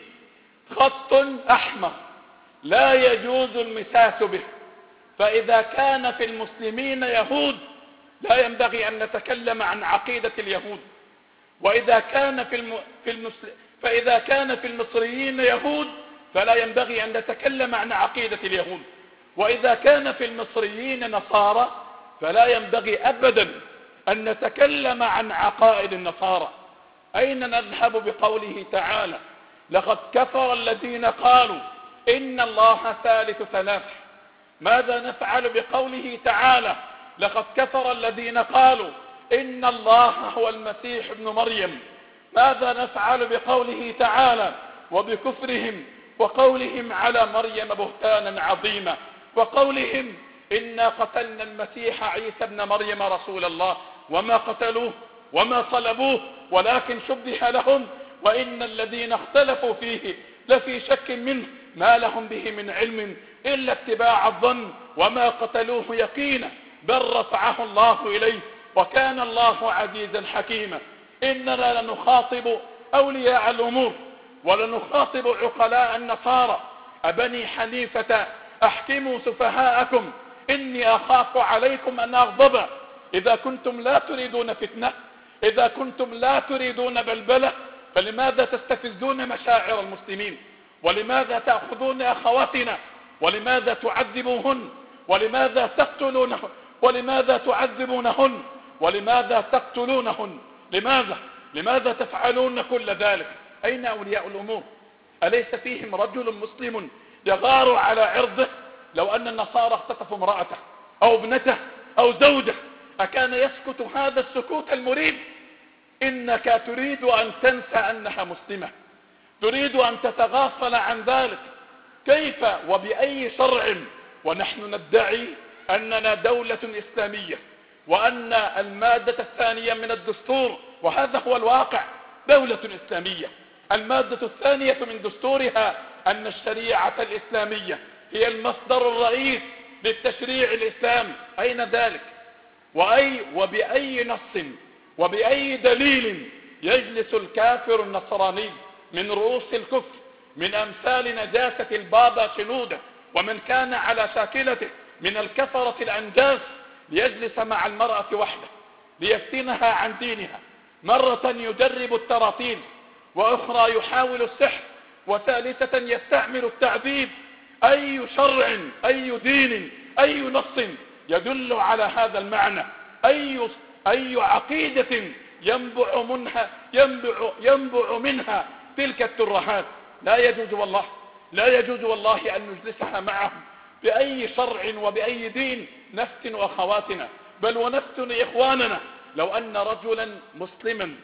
خط أحمر لا يجوز المساس به، فإذا كان في المسلمين يهود لا ينبغي أن نتكلم عن عقيدة اليهود، وإذا كان في الم... في المسل... فإذا كان في المصريين يهود فلا ينبغي أن نتكلم عن عقيدة اليهود، وإذا كان في المصريين نصارى فلا ينبغي أبدا أن نتكلم عن عقائد النصارى. أين نذهب بقوله تعالى لقد كفر الذين قالوا إن الله ثالث ثلاث؟ ماذا نفعل بقوله تعالى لقد كفر الذين قالوا إن الله هو المسيح ابن مريم؟ ماذا نفعل بقوله تعالى وبكفرهم وقولهم على مريم بهتانا عظيما، وقولهم إنا قتلنا المسيح عيسى ابن مريم رسول الله وما قتلوه وما صلبوه ولكن شبه لهم وإن الذين اختلفوا فيه لفي شك منه ما لهم به من علم إلا اتباع الظن وما قتلوه يقينا بل رفعه الله إليه وكان الله عزيزا حكيما. إننا لنخاطب أولياء الأمور ولنخاطب عقلاء النصارى أبني حنيفة أحكموا سفهاءكم إني أخاف عليكم أن أغضب. إذا كنتم لا تريدون فتنة، إذا كنتم لا تريدون بلبلة، فلماذا تستفزون مشاعر المسلمين؟ ولماذا تأخذون أخواتنا؟ ولماذا تعذبوهن؟ ولماذا تقتلونهن؟ ولماذا تعذبونهن؟ ولماذا تقتلونهن؟ لماذا؟ لماذا تفعلون كل ذلك؟ أين أولياء الأمور؟ أليس فيهم رجل مسلم يغار على عرضه؟ لو أن النصارى اختطفوا امرأته أو ابنته أو زوجه أكان يسكت هذا السكوت المريب؟ إنك تريد أن تنسى أنها مسلمة، تريد أن تتغافل عن ذلك. كيف وبأي شرع ونحن ندعي أننا دولة إسلامية وأن المادة الثانية من الدستور، وهذا هو الواقع، دولة إسلامية، المادة الثانية من دستورها أن الشريعة الإسلامية هي المصدر الرئيس للتشريع الإسلامي. أين ذلك؟ وأي وبأي نص وبأي دليل يجلس الكافر النصراني من رؤوس الكفر من أمثال نجاسة البابا شنودة ومن كان على شاكلته من الكفرة الأنجاس ليجلس مع المرأة وحده ليفتنها عن دينها، مرة يجرب التراطيل وأخرى يحاول السحر وثالثة يستعمل التعذيب؟ أي شرع أي دين أي نص يدل على هذا المعنى؟ أي أي عقيدة ينبع منها ينبع ينبع منها تلك الترهات؟ لا يجوز والله، لا يجوز والله أن نجلسها معهم بأي شرع وبأي دين نفتن أخواتنا بل ونفتن إخواننا. لو أن رجلا مسلما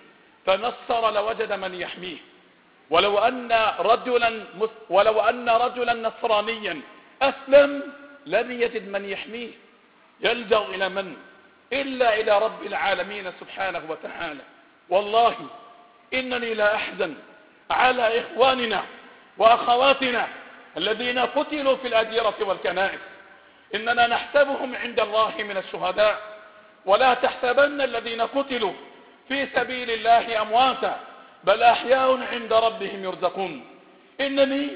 تنصر لوجد من يحميه، ولو أن رجلا ولو أن رجلا نصرانيا أسلم لم يجد من يحميه، يلجأ إلى من؟ إلا إلى رب العالمين سبحانه وتعالى. والله إنني لا أحزن على إخواننا وأخواتنا الذين قتلوا في الأديرة والكنائس، إننا نحسبهم عند الله من الشهداء، ولا تحسبن الذين قتلوا في سبيل الله أمواتا بل أحياء عند ربهم يرزقون. إنني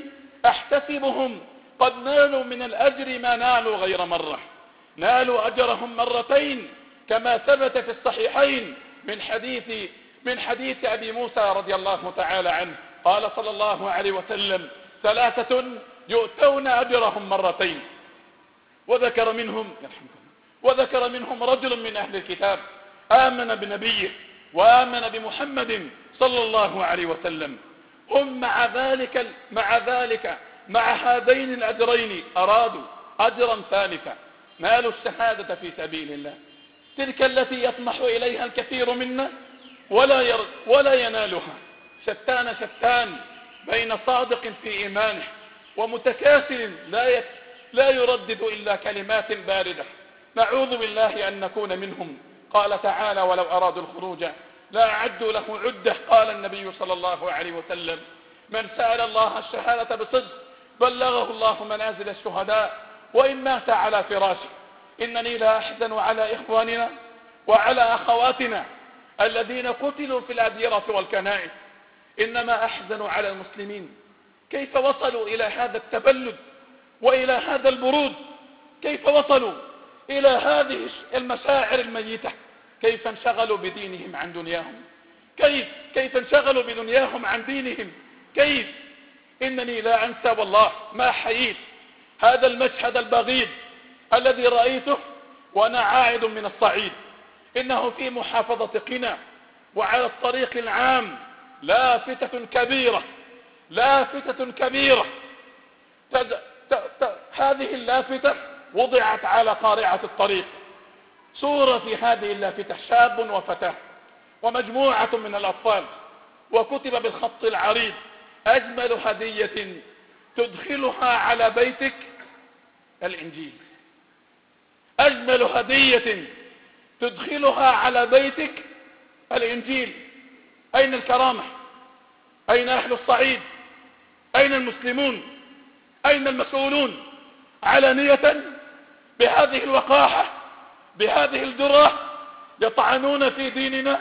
أحتسبهم قد نالوا من الأجر ما نالوا غير مرة، نالوا أجرهم مرتين كما ثبت في الصحيحين من حديث من حديث أبي موسى رضي الله تعالى عنه قال صلى الله عليه وسلم ثلاثة يؤتون أجرهم مرتين، وذكر منهم وذكر منهم رجل من أهل الكتاب آمن بنبيه وآمن بمحمد صلى الله عليه وسلم. هم مع ذلك مع ذلك مع هذين الأجرين أرادوا أجرا ثالثا، نالوا الشهادة في سبيل الله. تلك التي يطمح إليها الكثير منا ولا, ير ولا ينالها. شتان شتان بين صادق في إيمانه ومتكاسل لا, ي... لا يردد إلا كلمات باردة. نعوذ بالله أن نكون منهم. قال تعالى: ولو أرادوا الخروج لا أعدوا له عدة. قال النبي صلى الله عليه وسلم: من سأل الله الشهادة بصدق بلغه الله منازل الشهداء وإن مات على فراشه. إنني لا أحزن على إخواننا وعلى أخواتنا الذين قتلوا في الأديرة والكنائس، إنما أحزن على المسلمين. كيف وصلوا إلى هذا التبلد وإلى هذا البرود؟ كيف وصلوا إلى هذه المشاعر الميتة؟ كيف انشغلوا بدينهم عن دنياهم؟ كيف كيف انشغلوا بدنياهم عن دينهم؟ كيف؟ إنني لا أنسى والله ما حييت هذا المشهد البغيض الذي رأيته وأنا عائد من الصعيد. إنه في محافظة قنا وعلى الطريق العام لافتة كبيرة لافتة كبيرة تد... ت... ت... هذه اللافتة وضعت على قارعة الطريق. صورة في هذه اللافتة شاب وفتاة ومجموعة من الأطفال، وكتب بالخط العريض: أجمل هدية تدخلها على بيتك الإنجيل. أجمل هدية تدخلها على بيتك الإنجيل. أين الكرامة؟ أين أهل الصعيد؟ أين المسلمون؟ أين المسؤولون؟ علانية بهذه الوقاحة بهذه الجرأة يطعنون في ديننا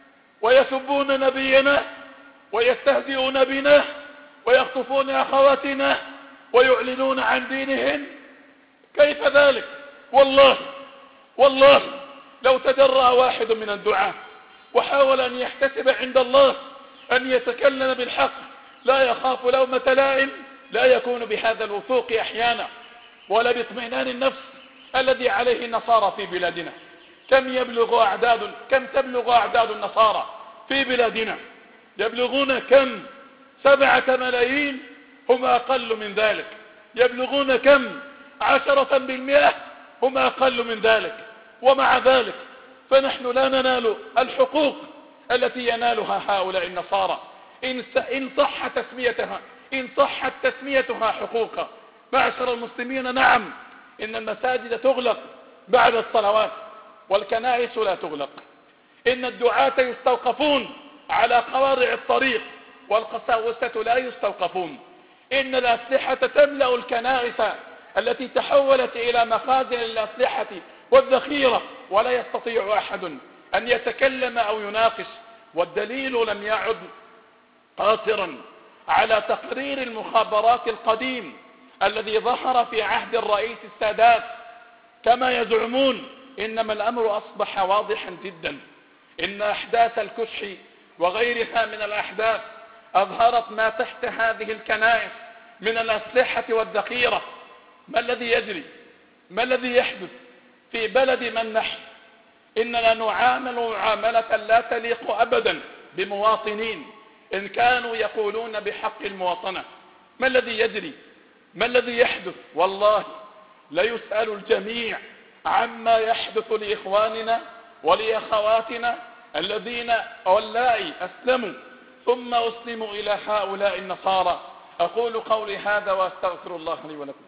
ويسبون نبينا ويستهزئون بنا ويخطفون أخواتنا ويعلنون عن دينهم. كيف ذلك؟ والله والله لو تجرأ واحد من الدعاة وحاول أن يحتسب عند الله أن يتكلم بالحق لا يخاف لومة لائم لا يكون بهذا الوثوق أحيانا ولا باطمئنان النفس الذي عليه النصارى في بلادنا. كم يبلغ أعداد كم تبلغ أعداد النصارى في بلادنا؟ يبلغون كم؟ سبعة ملايين، هم أقل من ذلك. يبلغون كم؟ عشرة بالمئة، هم أقل من ذلك. ومع ذلك فنحن لا ننال الحقوق التي ينالها هؤلاء النصارى إن صح تسميتها إن صحت تسميتها حقوقا. معشر المسلمين، نعم إن المساجد تغلق بعد الصلوات والكنائس لا تغلق. إن الدعاة يستوقفون على قوارع الطريق والقساوسة لا يستوقفون. إن الأسلحة تملأ الكنائس التي تحولت إلى مخازن الأسلحة والذخيرة ولا يستطيع أحد أن يتكلم أو يناقش. والدليل لم يعد قاصرا على تقرير المخابرات القديم الذي ظهر في عهد الرئيس السادات كما يزعمون، إنما الأمر أصبح واضحا جدا. إن أحداث الكشح وغيرها من الأحداث أظهرت ما تحت هذه الكنائس من الأسلحة والذخيرة. ما الذي يجري؟ ما الذي يحدث في بلد من نحن؟ إننا نعامل معاملة لا تليق أبدا بمواطنين إن كانوا يقولون بحق المواطنة. ما الذي يجري؟ ما الذي يحدث؟ والله لا يسأل الجميع عما يحدث لإخواننا ولأخواتنا الذين واللائي أسلموا ثم أسلموا إلى هؤلاء النصارى. أقول قولي هذا وأستغفر الله لي ولكم.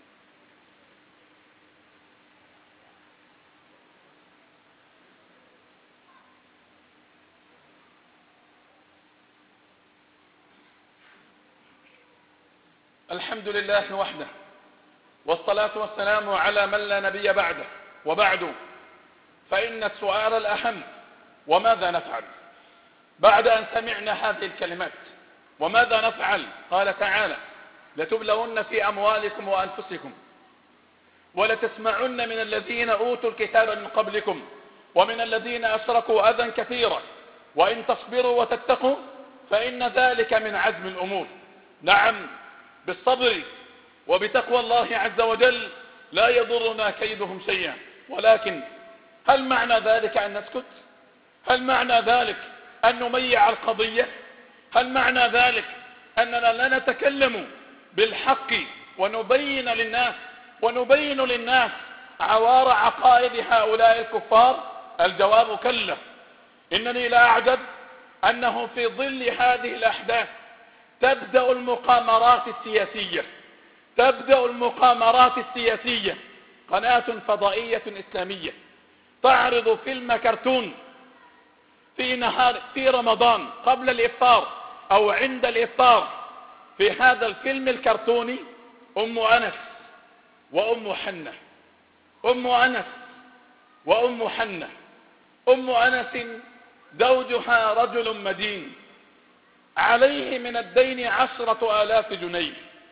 الحمد لله وحده، والصلاة والسلام على من لا نبي بعده. وبعد، فإن السؤال الأهم: وماذا نفعل بعد أن سمعنا هذه الكلمات؟ وماذا نفعل؟ قال تعالى: لتبلون في أموالكم وأنفسكم ولتسمعن من الذين أوتوا الكتاب من قبلكم ومن الذين أشركوا أذى كثيرا وإن تصبروا وتتقوا فإن ذلك من عزم الأمور. نعم، بالصبر وبتقوى الله عز وجل لا يضرنا كيدهم شيئا. ولكن هل معنى ذلك أن نسكت؟ هل معنى ذلك أن نميع القضية؟ هل معنى ذلك أننا لا نتكلم بالحق ونبين للناس ونبين للناس عوار عقائد هؤلاء الكفار؟ الجواب كلا. إنني لا أعجب أنه في ظل هذه الأحداث تبدأ المقامرات السياسية تبدأ المقامرات السياسية قناة فضائية إسلامية تعرض فيلم كرتون في نهار في رمضان قبل الإفطار أو عند الإفطار. في هذا الفيلم الكرتوني أم أنس وأم حنة أم أنس وأم حنة أم أنس زوجها رجل مدين عليه من الدين عشرة آلاف جنيه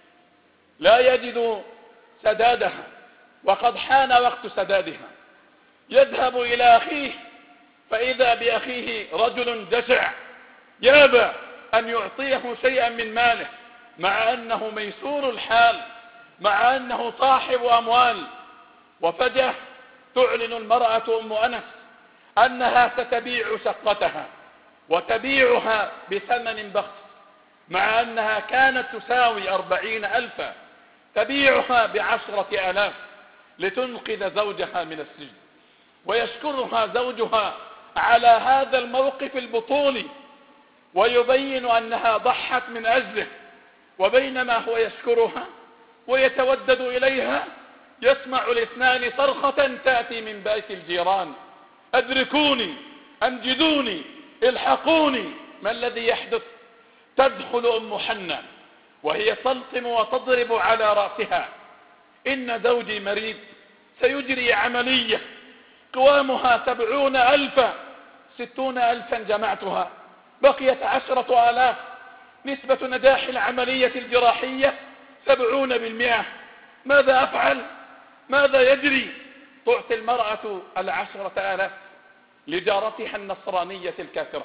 لا يجد سدادها وقد حان وقت سدادها. يذهب إلى أخيه فإذا بأخيه رجل جشع يابى أن يعطيه شيئا من ماله مع أنه ميسور الحال مع أنه صاحب أموال. وفجأة تعلن المرأة أم أنس أنها ستبيع شقتها وتبيعها بثمن بخس مع أنها كانت تساوي أربعين ألفا تبيعها بعشرة آلاف لتنقذ زوجها من السجن. ويشكرها زوجها على هذا الموقف البطولي ويبين أنها ضحت من أجله. وبينما هو يشكرها ويتودد إليها يسمع الاثنان صرخة تأتي من بيت الجيران: أدركوني أنجدوني الحقوني. ما الذي يحدث؟ تدخل أم حنة وهي تلطم وتضرب على رأسها: إن زوجي مريض سيجري عملية قوامها سبعون ألفا ستون ألفا جمعتها بقيت عشرة آلاف نسبة نجاح العملية الجراحية سبعون بالمئة. ماذا أفعل؟ ماذا يجري؟ تعطي المرأة العشرة آلاف لجارتها النصرانية الكافرة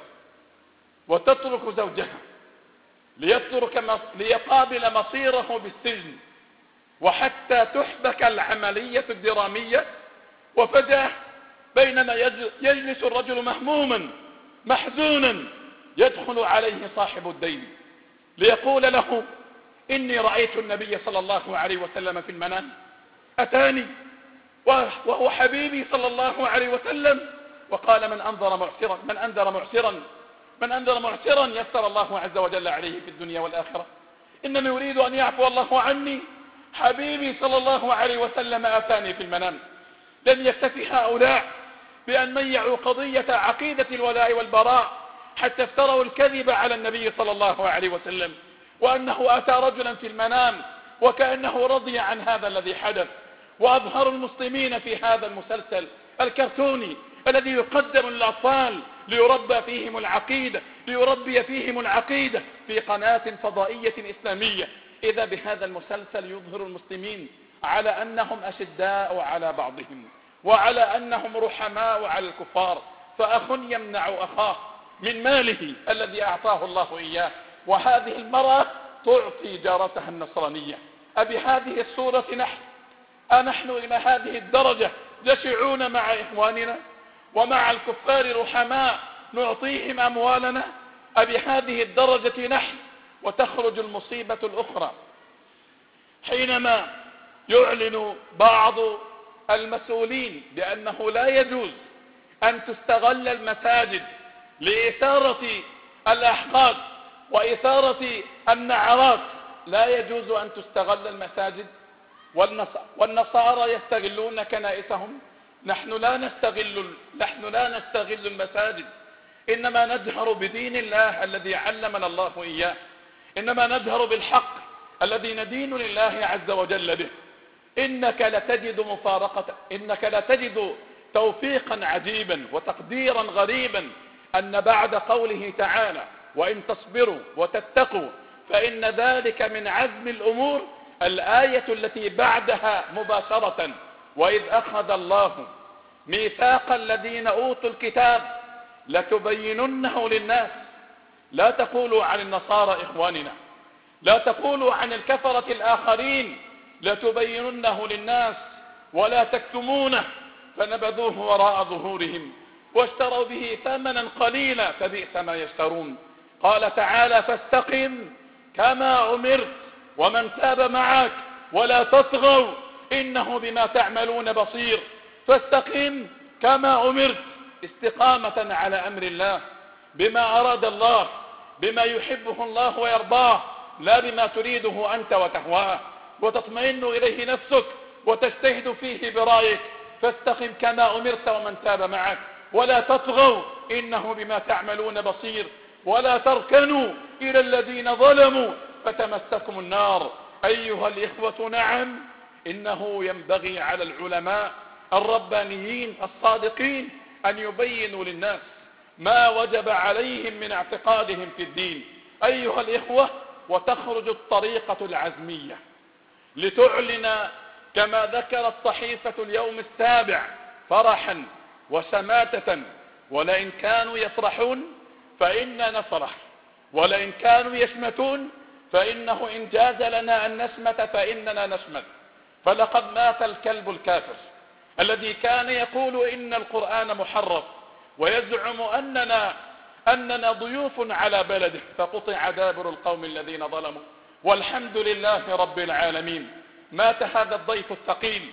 وتترك زوجها ليترك ليقابل مصيره بالسجن وحتى تحبك العملية الدرامية. وفجأة بينما يجلس الرجل مهموما محزونا يدخل عليه صاحب الدين ليقول له: إني رأيت النبي صلى الله عليه وسلم في المنام أتاني وهو حبيبي صلى الله عليه وسلم وقال: من أنذر معسرا من أنذر معسرا من أنذر معسرا يسر الله عز وجل عليه في الدنيا والآخرة. إنما يريد أن يعفو الله عني. حبيبي صلى الله عليه وسلم أتاني في المنام. لم يكتفي هؤلاء بأن ميعوا قضية عقيدة الولاء والبراء حتى افتروا الكذب على النبي صلى الله عليه وسلم وأنه أتى رجلا في المنام وكأنه رضي عن هذا الذي حدث. وأظهروا المسلمين في هذا المسلسل الكرتوني الذي يقدم للأطفال ليربى فيهم العقيدة ليربي فيهم العقيدة في قناة فضائية إسلامية. إذا بهذا المسلسل يظهر المسلمين على أنهم أشداء على بعضهم وعلى أنهم رحماء على الكفار. فأخ يمنع أخاه من ماله الذي أعطاه الله إياه، وهذه المرأة تعطي جارتها النصرانية. أبي هذه الصورة نحن أنحن إلى هذه الدرجة جشعون مع إخواننا ومع الكفار رحماء نعطيهم أموالنا؟ أبي هذه الدرجة نحن. وتخرج المصيبة الأخرى حينما يعلن بعض المسؤولين بأنه لا يجوز أن تستغل المساجد لإثارة الأحقاد وإثارة النعرات. لا يجوز أن تستغل المساجد، والنصارى يستغلون كنائسهم. نحن لا نستغل نحن لا نستغل المساجد، إنما نجهر بدين الله الذي علمنا الله إياه، إنما نجهر بالحق الذي ندين لله عز وجل به. إنك لتجد مفارقة إنك لتجد توفيقا عجيبا وتقديرا غريبا أن بعد قوله تعالى: وإن تصبروا وتتقوا فإن ذلك من عزم الأمور، الآية التي بعدها مباشرة: وإذ أخذ الله ميثاق الذين أوتوا الكتاب لتبيننه للناس. لا تقولوا عن النصارى إخواننا، لا تقولوا عن الكفرة الآخرين لتبيننه للناس ولا تكتمونه. فنبذوه وراء ظهورهم واشتروا به ثمنا قليلا فبئس ما يشترون. قال تعالى: فاستقم كما أمرت ومن تاب معك ولا تطغوا إنه بما تعملون بصير. فاستقم كما أمرت استقامة على أمر الله، بما أراد الله، بما يحبه الله ويرضاه، لا بما تريده أنت وتهواه، وتطمئن إليه نفسك وتجتهد فيه برأيك. فاستقم كما أمرت ومن تاب معك، ولا تطغوا إنه بما تعملون بصير، ولا تركنوا إلى الذين ظلموا فتمسكم النار. أيها الإخوة، نعم، إنه ينبغي على العلماء الربانيين الصادقين أن يبينوا للناس ما وجب عليهم من اعتقادهم في الدين. أيها الإخوة، وتخرج الطريقة العزمية لتعلن كما ذكرت صحيفة اليوم السابع فرحا وشماتة: ولئن كانوا يفرحون فإننا نفرح، ولئن كانوا يشمتون فإنه إن جاز لنا أن نشمت فإننا نشمت. فلقد مات الكلب الكافر الذي كان يقول إن القرآن محرف ويزعم أننا أننا ضيوف على بلده، فقطع دابر القوم الذين ظلموا، والحمد لله رب العالمين. مات هذا الضيف الثقيل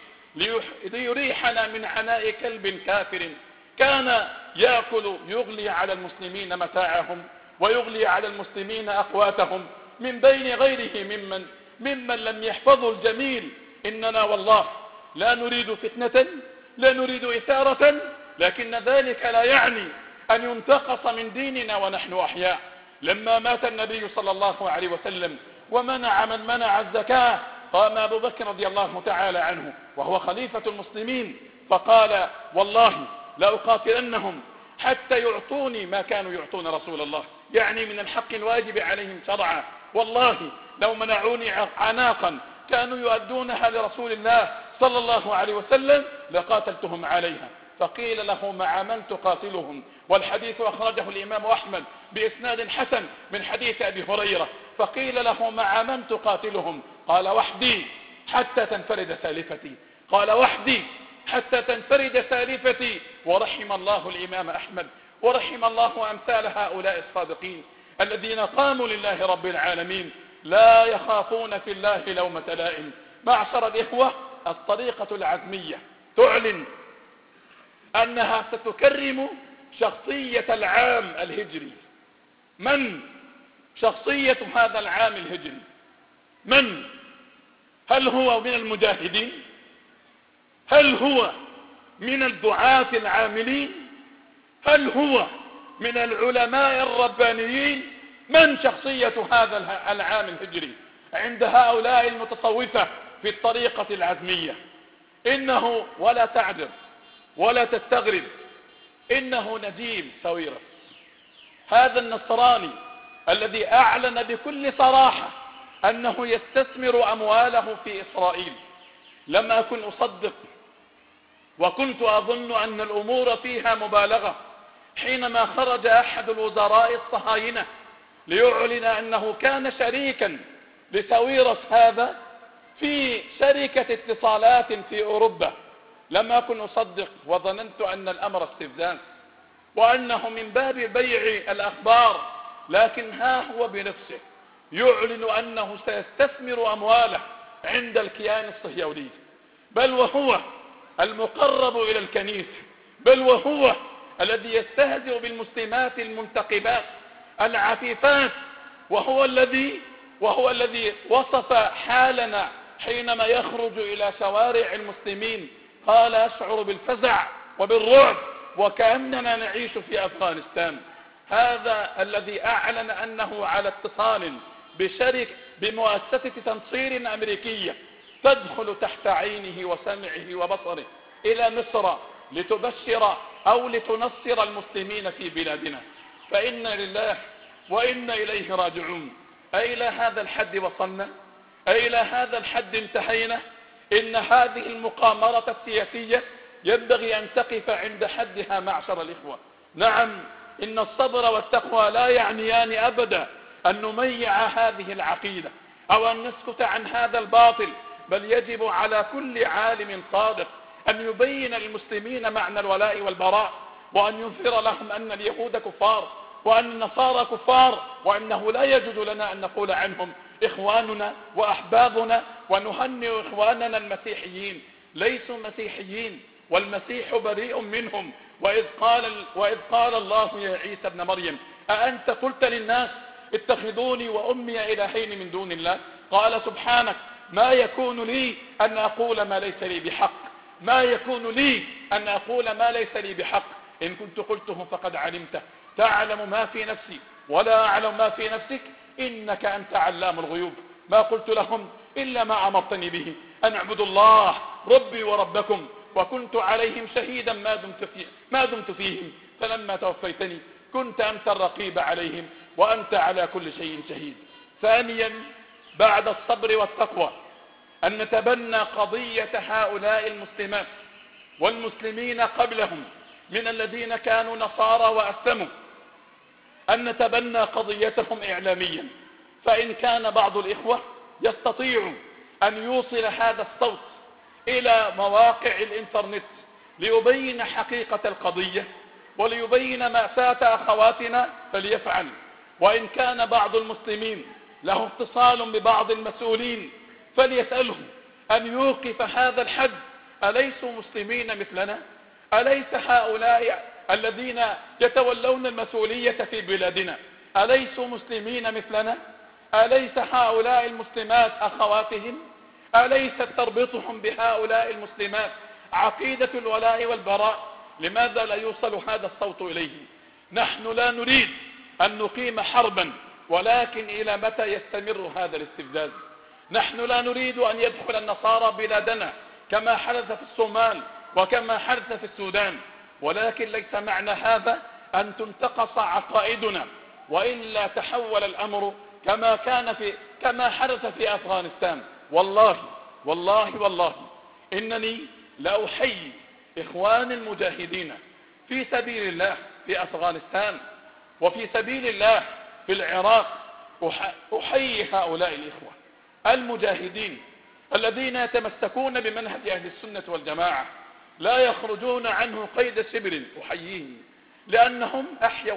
ليريحنا من عناء كلب كافر كان يأكل يغلي على المسلمين متاعهم ويغلي على المسلمين أقواتهم من بين غيره ممن ممن لم يحفظوا الجميل. إننا والله لا نريد فتنة، لا نريد إثارة، لكن ذلك لا يعني أن ينتقص من ديننا ونحن أحياء. لما مات النبي صلى الله عليه وسلم ومنع من منع الزكاة، قام أبو بكر رضي الله تعالى عنه وهو خليفة المسلمين فقال: والله لأقاتلنهم حتى يعطوني ما كانوا يعطون رسول الله، يعني من الحق الواجب عليهم شرعا. والله لو منعوني عناقا كانوا يؤدونها لرسول الله صلى الله عليه وسلم لقاتلتهم عليها. فقيل له: مع من تقاتلهم؟ والحديث أخرجه الإمام أحمد بإسناد حسن من حديث أبي هريرة. فقيل له: مع من تقاتلهم؟ قال: وحدي حتى تنفرد سالفتي. قال: وحدي حتى تنفرد سالفتي. ورحم الله الإمام أحمد ورحم الله أمثال هؤلاء الصادقين الذين قاموا لله رب العالمين لا يخافون في الله لومة لائم. معشر الإخوة، الطريقة العزمية تعلن أنها ستكرم شخصية العام الهجري. من شخصية هذا العام الهجري؟ من؟ هل هو من المجاهدين؟ هل هو من الدعاة العاملين؟ هل هو من العلماء الربانيين؟ من شخصية هذا العام الهجري عند هؤلاء المتصوفة في الطريقة العزمية؟ إنه، ولا تعجب ولا تستغرب، إنه نجيب ساويرس، هذا النصراني الذي أعلن بكل صراحة أنه يستثمر أمواله في إسرائيل. لم أكن أصدق وكنت أظن أن الأمور فيها مبالغة حينما خرج أحد الوزراء الصهاينة ليعلن أنه كان شريكا لساويرس هذا في شركة اتصالات في أوروبا. لم أكن أصدق وظننت أن الأمر استفزاز وأنه من باب بيع الأخبار، لكن ها هو بنفسه يعلن أنه سيستثمر أمواله عند الكيان الصهيوني، بل وهو المقرب إلى الكنيسة، بل وهو الذي يستهزئ بالمسلمات المنتقبات العفيفات، وهو الذي وهو الذي وصف حالنا حينما يخرج إلى شوارع المسلمين. قال: أشعر بالفزع وبالرعب وكأننا نعيش في أفغانستان. هذا الذي أعلن أنه على اتصال بشركة بمؤسسة تنصير أمريكية تدخل تحت عينه وسمعه وبصره إلى مصر لتبشر أو لتنصر المسلمين في بلادنا. فإنا لله وإنا إليه راجعون. أإلى هذا الحد وصلنا؟ أإلى هذا الحد انتهينا؟ إن هذه المقامرة السياسية ينبغي أن تقف عند حدها معشر الإخوة. نعم، إن الصبر والتقوى لا يعنيان أبدا أن نميع هذه العقيدة أو أن نسكت عن هذا الباطل، بل يجب على كل عالم صادق أن يبين للمسلمين معنى الولاء والبراء، وأن يظهر لهم أن اليهود كفار وأن النصارى كفار، وأنه لا يجوز لنا أن نقول عنهم إخواننا وأحبابنا ونهنئ إخواننا المسيحيين. ليسوا مسيحيين والمسيح بريء منهم. وإذ قال, وإذ قال الله يا عيسى ابن مريم أأنت قلت للناس اتخذوني وأمي إلهين من دون الله؟ قال سبحانك ما يكون لي أن أقول ما ليس لي بحق، ما يكون لي أن أقول ما ليس لي بحق، إن كنت قلته فقد علمته، تعلم ما في نفسي ولا أعلم ما في نفسك، إنك أنت علام الغيوب. ما قلت لهم إلا ما أمرتني به، أن اعبدوا الله ربي وربكم، وكنت عليهم شهيدا ما دمت, في ما دمت فيهم، فلما توفيتني كنت أنت الرقيب عليهم وأنت على كل شيء شهيد. ثانيا بعد الصبر والتقوى أن نتبنى قضية هؤلاء المسلمات والمسلمين قبلهم من الذين كانوا نصارى وأسلموا، أن نتبنى قضيتهم إعلاميا. فإن كان بعض الإخوة يستطيع أن يوصل هذا الصوت إلى مواقع الإنترنت ليبين حقيقة القضية وليبين مأساة أخواتنا فليفعل. وإن كان بعض المسلمين له اتصال ببعض المسؤولين فليسألهم أن يوقف هذا الحد. أليسوا مسلمين مثلنا؟ أليس هؤلاء الذين يتولون المسؤولية في بلادنا أليسوا مسلمين مثلنا؟ أليس هؤلاء المسلمات أخواتهم؟ أليست تربطهم بهؤلاء المسلمات عقيدة الولاء والبراء؟ لماذا لا يوصل هذا الصوت إليهم؟ نحن لا نريد أن نقيم حربا، ولكن إلى متى يستمر هذا الاستفزاز؟ نحن لا نريد أن يدخل النصارى بلادنا كما حدث في الصومال وكما حدث في السودان، ولكن ليس معنى هذا أن تنتقص عقائدنا، وإلا تحول الأمر كما كان في كما حدث في أفغانستان. والله والله والله إنني لا أحيي إخوان المجاهدين في سبيل الله في أفغانستان وفي سبيل الله في العراق. أحيي هؤلاء الإخوة المجاهدين الذين يتمسكون بمنهج أهل السنة والجماعة لا يخرجون عنه قيد شبر. أحييهم لأنهم أحيوا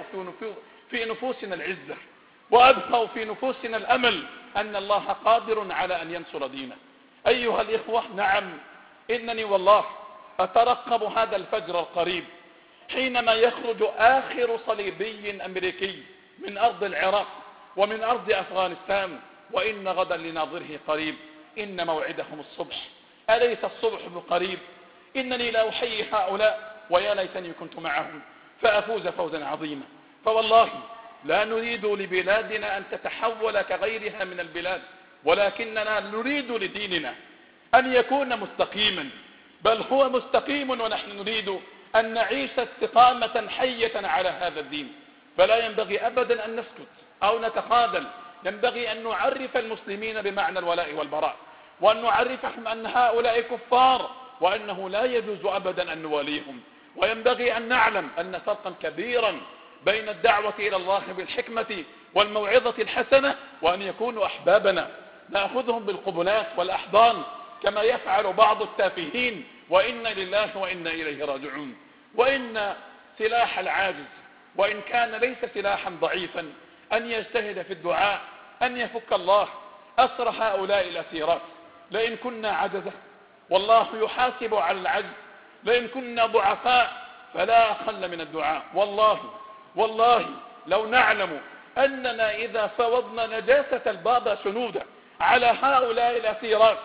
في نفوسنا العزة وأبقوا في نفوسنا الأمل أن الله قادر على أن ينصر دينه. أيها الإخوة، نعم إنني والله أترقب هذا الفجر القريب حينما يخرج آخر صليبي أمريكي من أرض العراق ومن أرض أفغانستان، وإن غدا لناظره قريب، إن موعدهم الصبح، أليس الصبح بقريب؟ إنني لا أحيي هؤلاء ويا ليتني كنت معهم فأفوز فوزا عظيما. فوالله لا نريد لبلادنا أن تتحول كغيرها من البلاد، ولكننا نريد لديننا أن يكون مستقيما، بل هو مستقيم، ونحن نريد أن نعيش استقامة حية على هذا الدين. فلا ينبغي أبدا أن نسكت أو نتخاذل، ينبغي أن نعرف المسلمين بمعنى الولاء والبراء، وأن نعرفهم أن هؤلاء كفار وأنه لا يجوز أبدا أن نواليهم. وينبغي أن نعلم أن فرقا كبيرا بين الدعوة إلى الله بالحكمة والموعظة الحسنة وأن يكونوا أحبابنا نأخذهم بالقبلات والأحضان كما يفعل بعض التافهين، وإنا لله وإنا إليه راجعون. وإن سلاح العاجز وإن كان ليس سلاحا ضعيفا أن يجتهد في الدعاء أن يفك الله أسر هؤلاء الأسيرات. لئن كنا عجزة والله يحاسب على العجز، لئن كنا ضعفاء فلا أقل من الدعاء. والله والله لو نعلم أننا إذا فوضنا نجاسة البابا شنودة على هؤلاء الأسيرات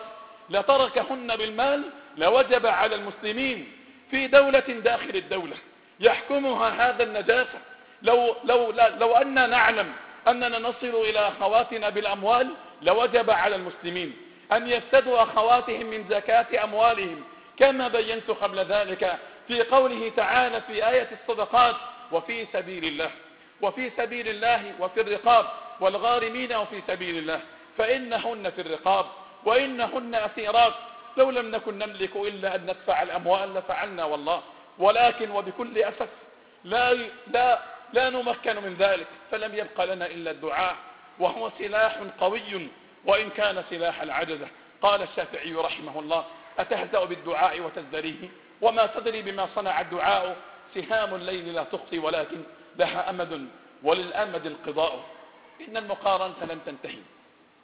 لتركهن بالمال لوجب على المسلمين في دولة داخل الدولة يحكمها هذا النجاسة. لو, لو, لو أننا نعلم أننا نصل إلى أخواتنا بالأموال لوجب على المسلمين أن يفتدوا أخواتهم من زكاة أموالهم، كما بينت قبل ذلك في قوله تعالى في آية الصدقات: وفي سبيل الله وفي سبيل الله وفي الرقاب والغارمين وفي سبيل الله، فإنهن في الرقاب وإنهن أسيرات. لو لم نكن نملك إلا أن ندفع الأموال لفعلنا والله، ولكن وبكل أسف لا, لا, لا نمكن من ذلك، فلم يبق لنا إلا الدعاء، وهو سلاح قوي وإن كان سلاح العجزة. قال الشافعي رحمه الله: أتهزأ بالدعاء وتزدريه وما تدري بما صنع الدعاء، سهام الليل لا تخطي ولكن لها أمد وللأمد انقضاء. إن المقارنة لن تنتهي،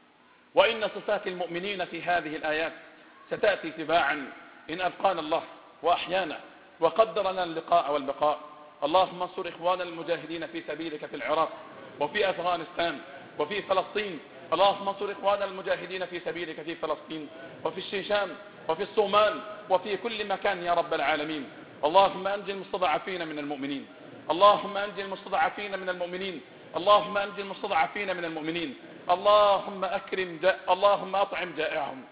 وإن صفات المؤمنين في هذه الآيات ستأتي تباعا إن أبقانا الله وأحيانا وقدر لنا اللقاء والبقاء. اللهم انصر إخواننا المجاهدين في سبيلك في العراق وفي أفغانستان وفي فلسطين. اللهم انصر إخواننا المجاهدين في سبيلك في فلسطين وفي الشيشان وفي الصومال وفي كل مكان يا رب العالمين. اللهم أنجي المستضعفين من المؤمنين. اللهم أنجي المستضعفين من المؤمنين. اللهم أنجي المستضعفين من المؤمنين. اللهم أكرم جاء اللهم أطعم جائعهم.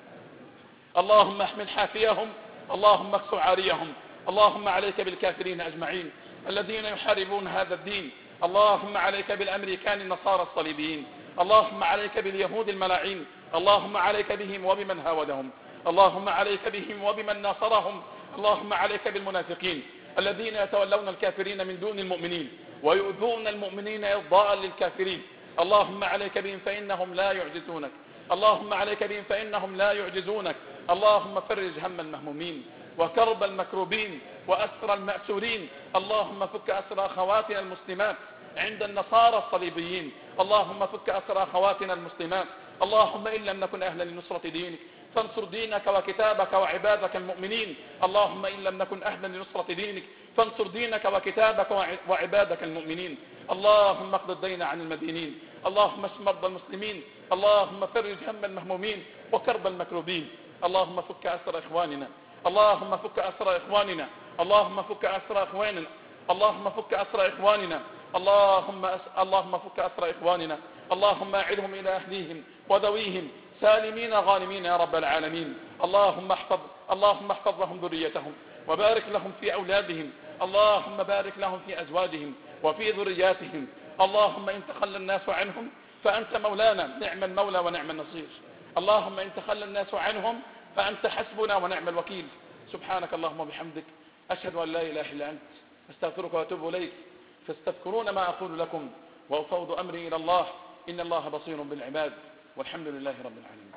اللهم احمل حافيهم. اللهم اكسو عاريهم. اللهم عليك بالكافرين أجمعين الذين يحاربون هذا الدين. اللهم عليك بالأمريكان النصارى الصليبيين. اللهم عليك باليهود الملاعين. اللهم عليك بهم وبمن هاودهم. اللهم عليك بهم وبمن ناصرهم. اللهم عليك بالمنافقين الذين يتولون الكافرين من دون المؤمنين ويؤذون المؤمنين إرضاء للكافرين. اللهم عليك بهم فإنهم لا يعجزونك. اللهم عليك بهم فإنهم لا يعجزونك. اللهم فرج هم المهمومين وكرب المكروبين وأسر المأسورين. اللهم فك أسر أخواتنا المسلمات عند النصارى الصليبيين. اللهم فك أسر أخواتنا المسلمات. اللهم إن لم نكن أهلا لنصرة دينك فانصر دينك وكتابك وعبادك المؤمنين. اللهم إن لم نكن أهلا لنصرة دينك فانصر دينك وكتابك وعبادك المؤمنين. اللهم اقض الدين عن المدينين. اللهم اشف مرضى المسلمين. اللهم فرج هم المهمومين وكرب المكروبين. اللهم فك أسر إخواننا. اللهم فك أسر إخواننا. اللهم فك أسر إخواننا. اللهم فك أسر إخواننا. اللهم أس... اللهم فك أسر إخواننا. اللهم أعدهم إلى أهليهم وذويهم سالمين غانمين يا رب العالمين. اللهم احفظ اللهم احفظ لهم ذريتهم وبارك لهم في أولادهم. اللهم بارك لهم في أزواجهم وفي ذرياتهم. اللهم إن تخلى الناس عنهم فأنت مولانا نعم المولى ونعم النصير. اللهم إن تخلى الناس عنهم فأنت حسبنا ونعم الوكيل. سبحانك اللهم وبحمدك أشهد أن لا إله إلا أنت أستغفرك وأتوب إليك. فاستذكرون ما أقول لكم وأفوض أمري إلى الله إن الله بصير بالعباد والحمد لله رب العالمين.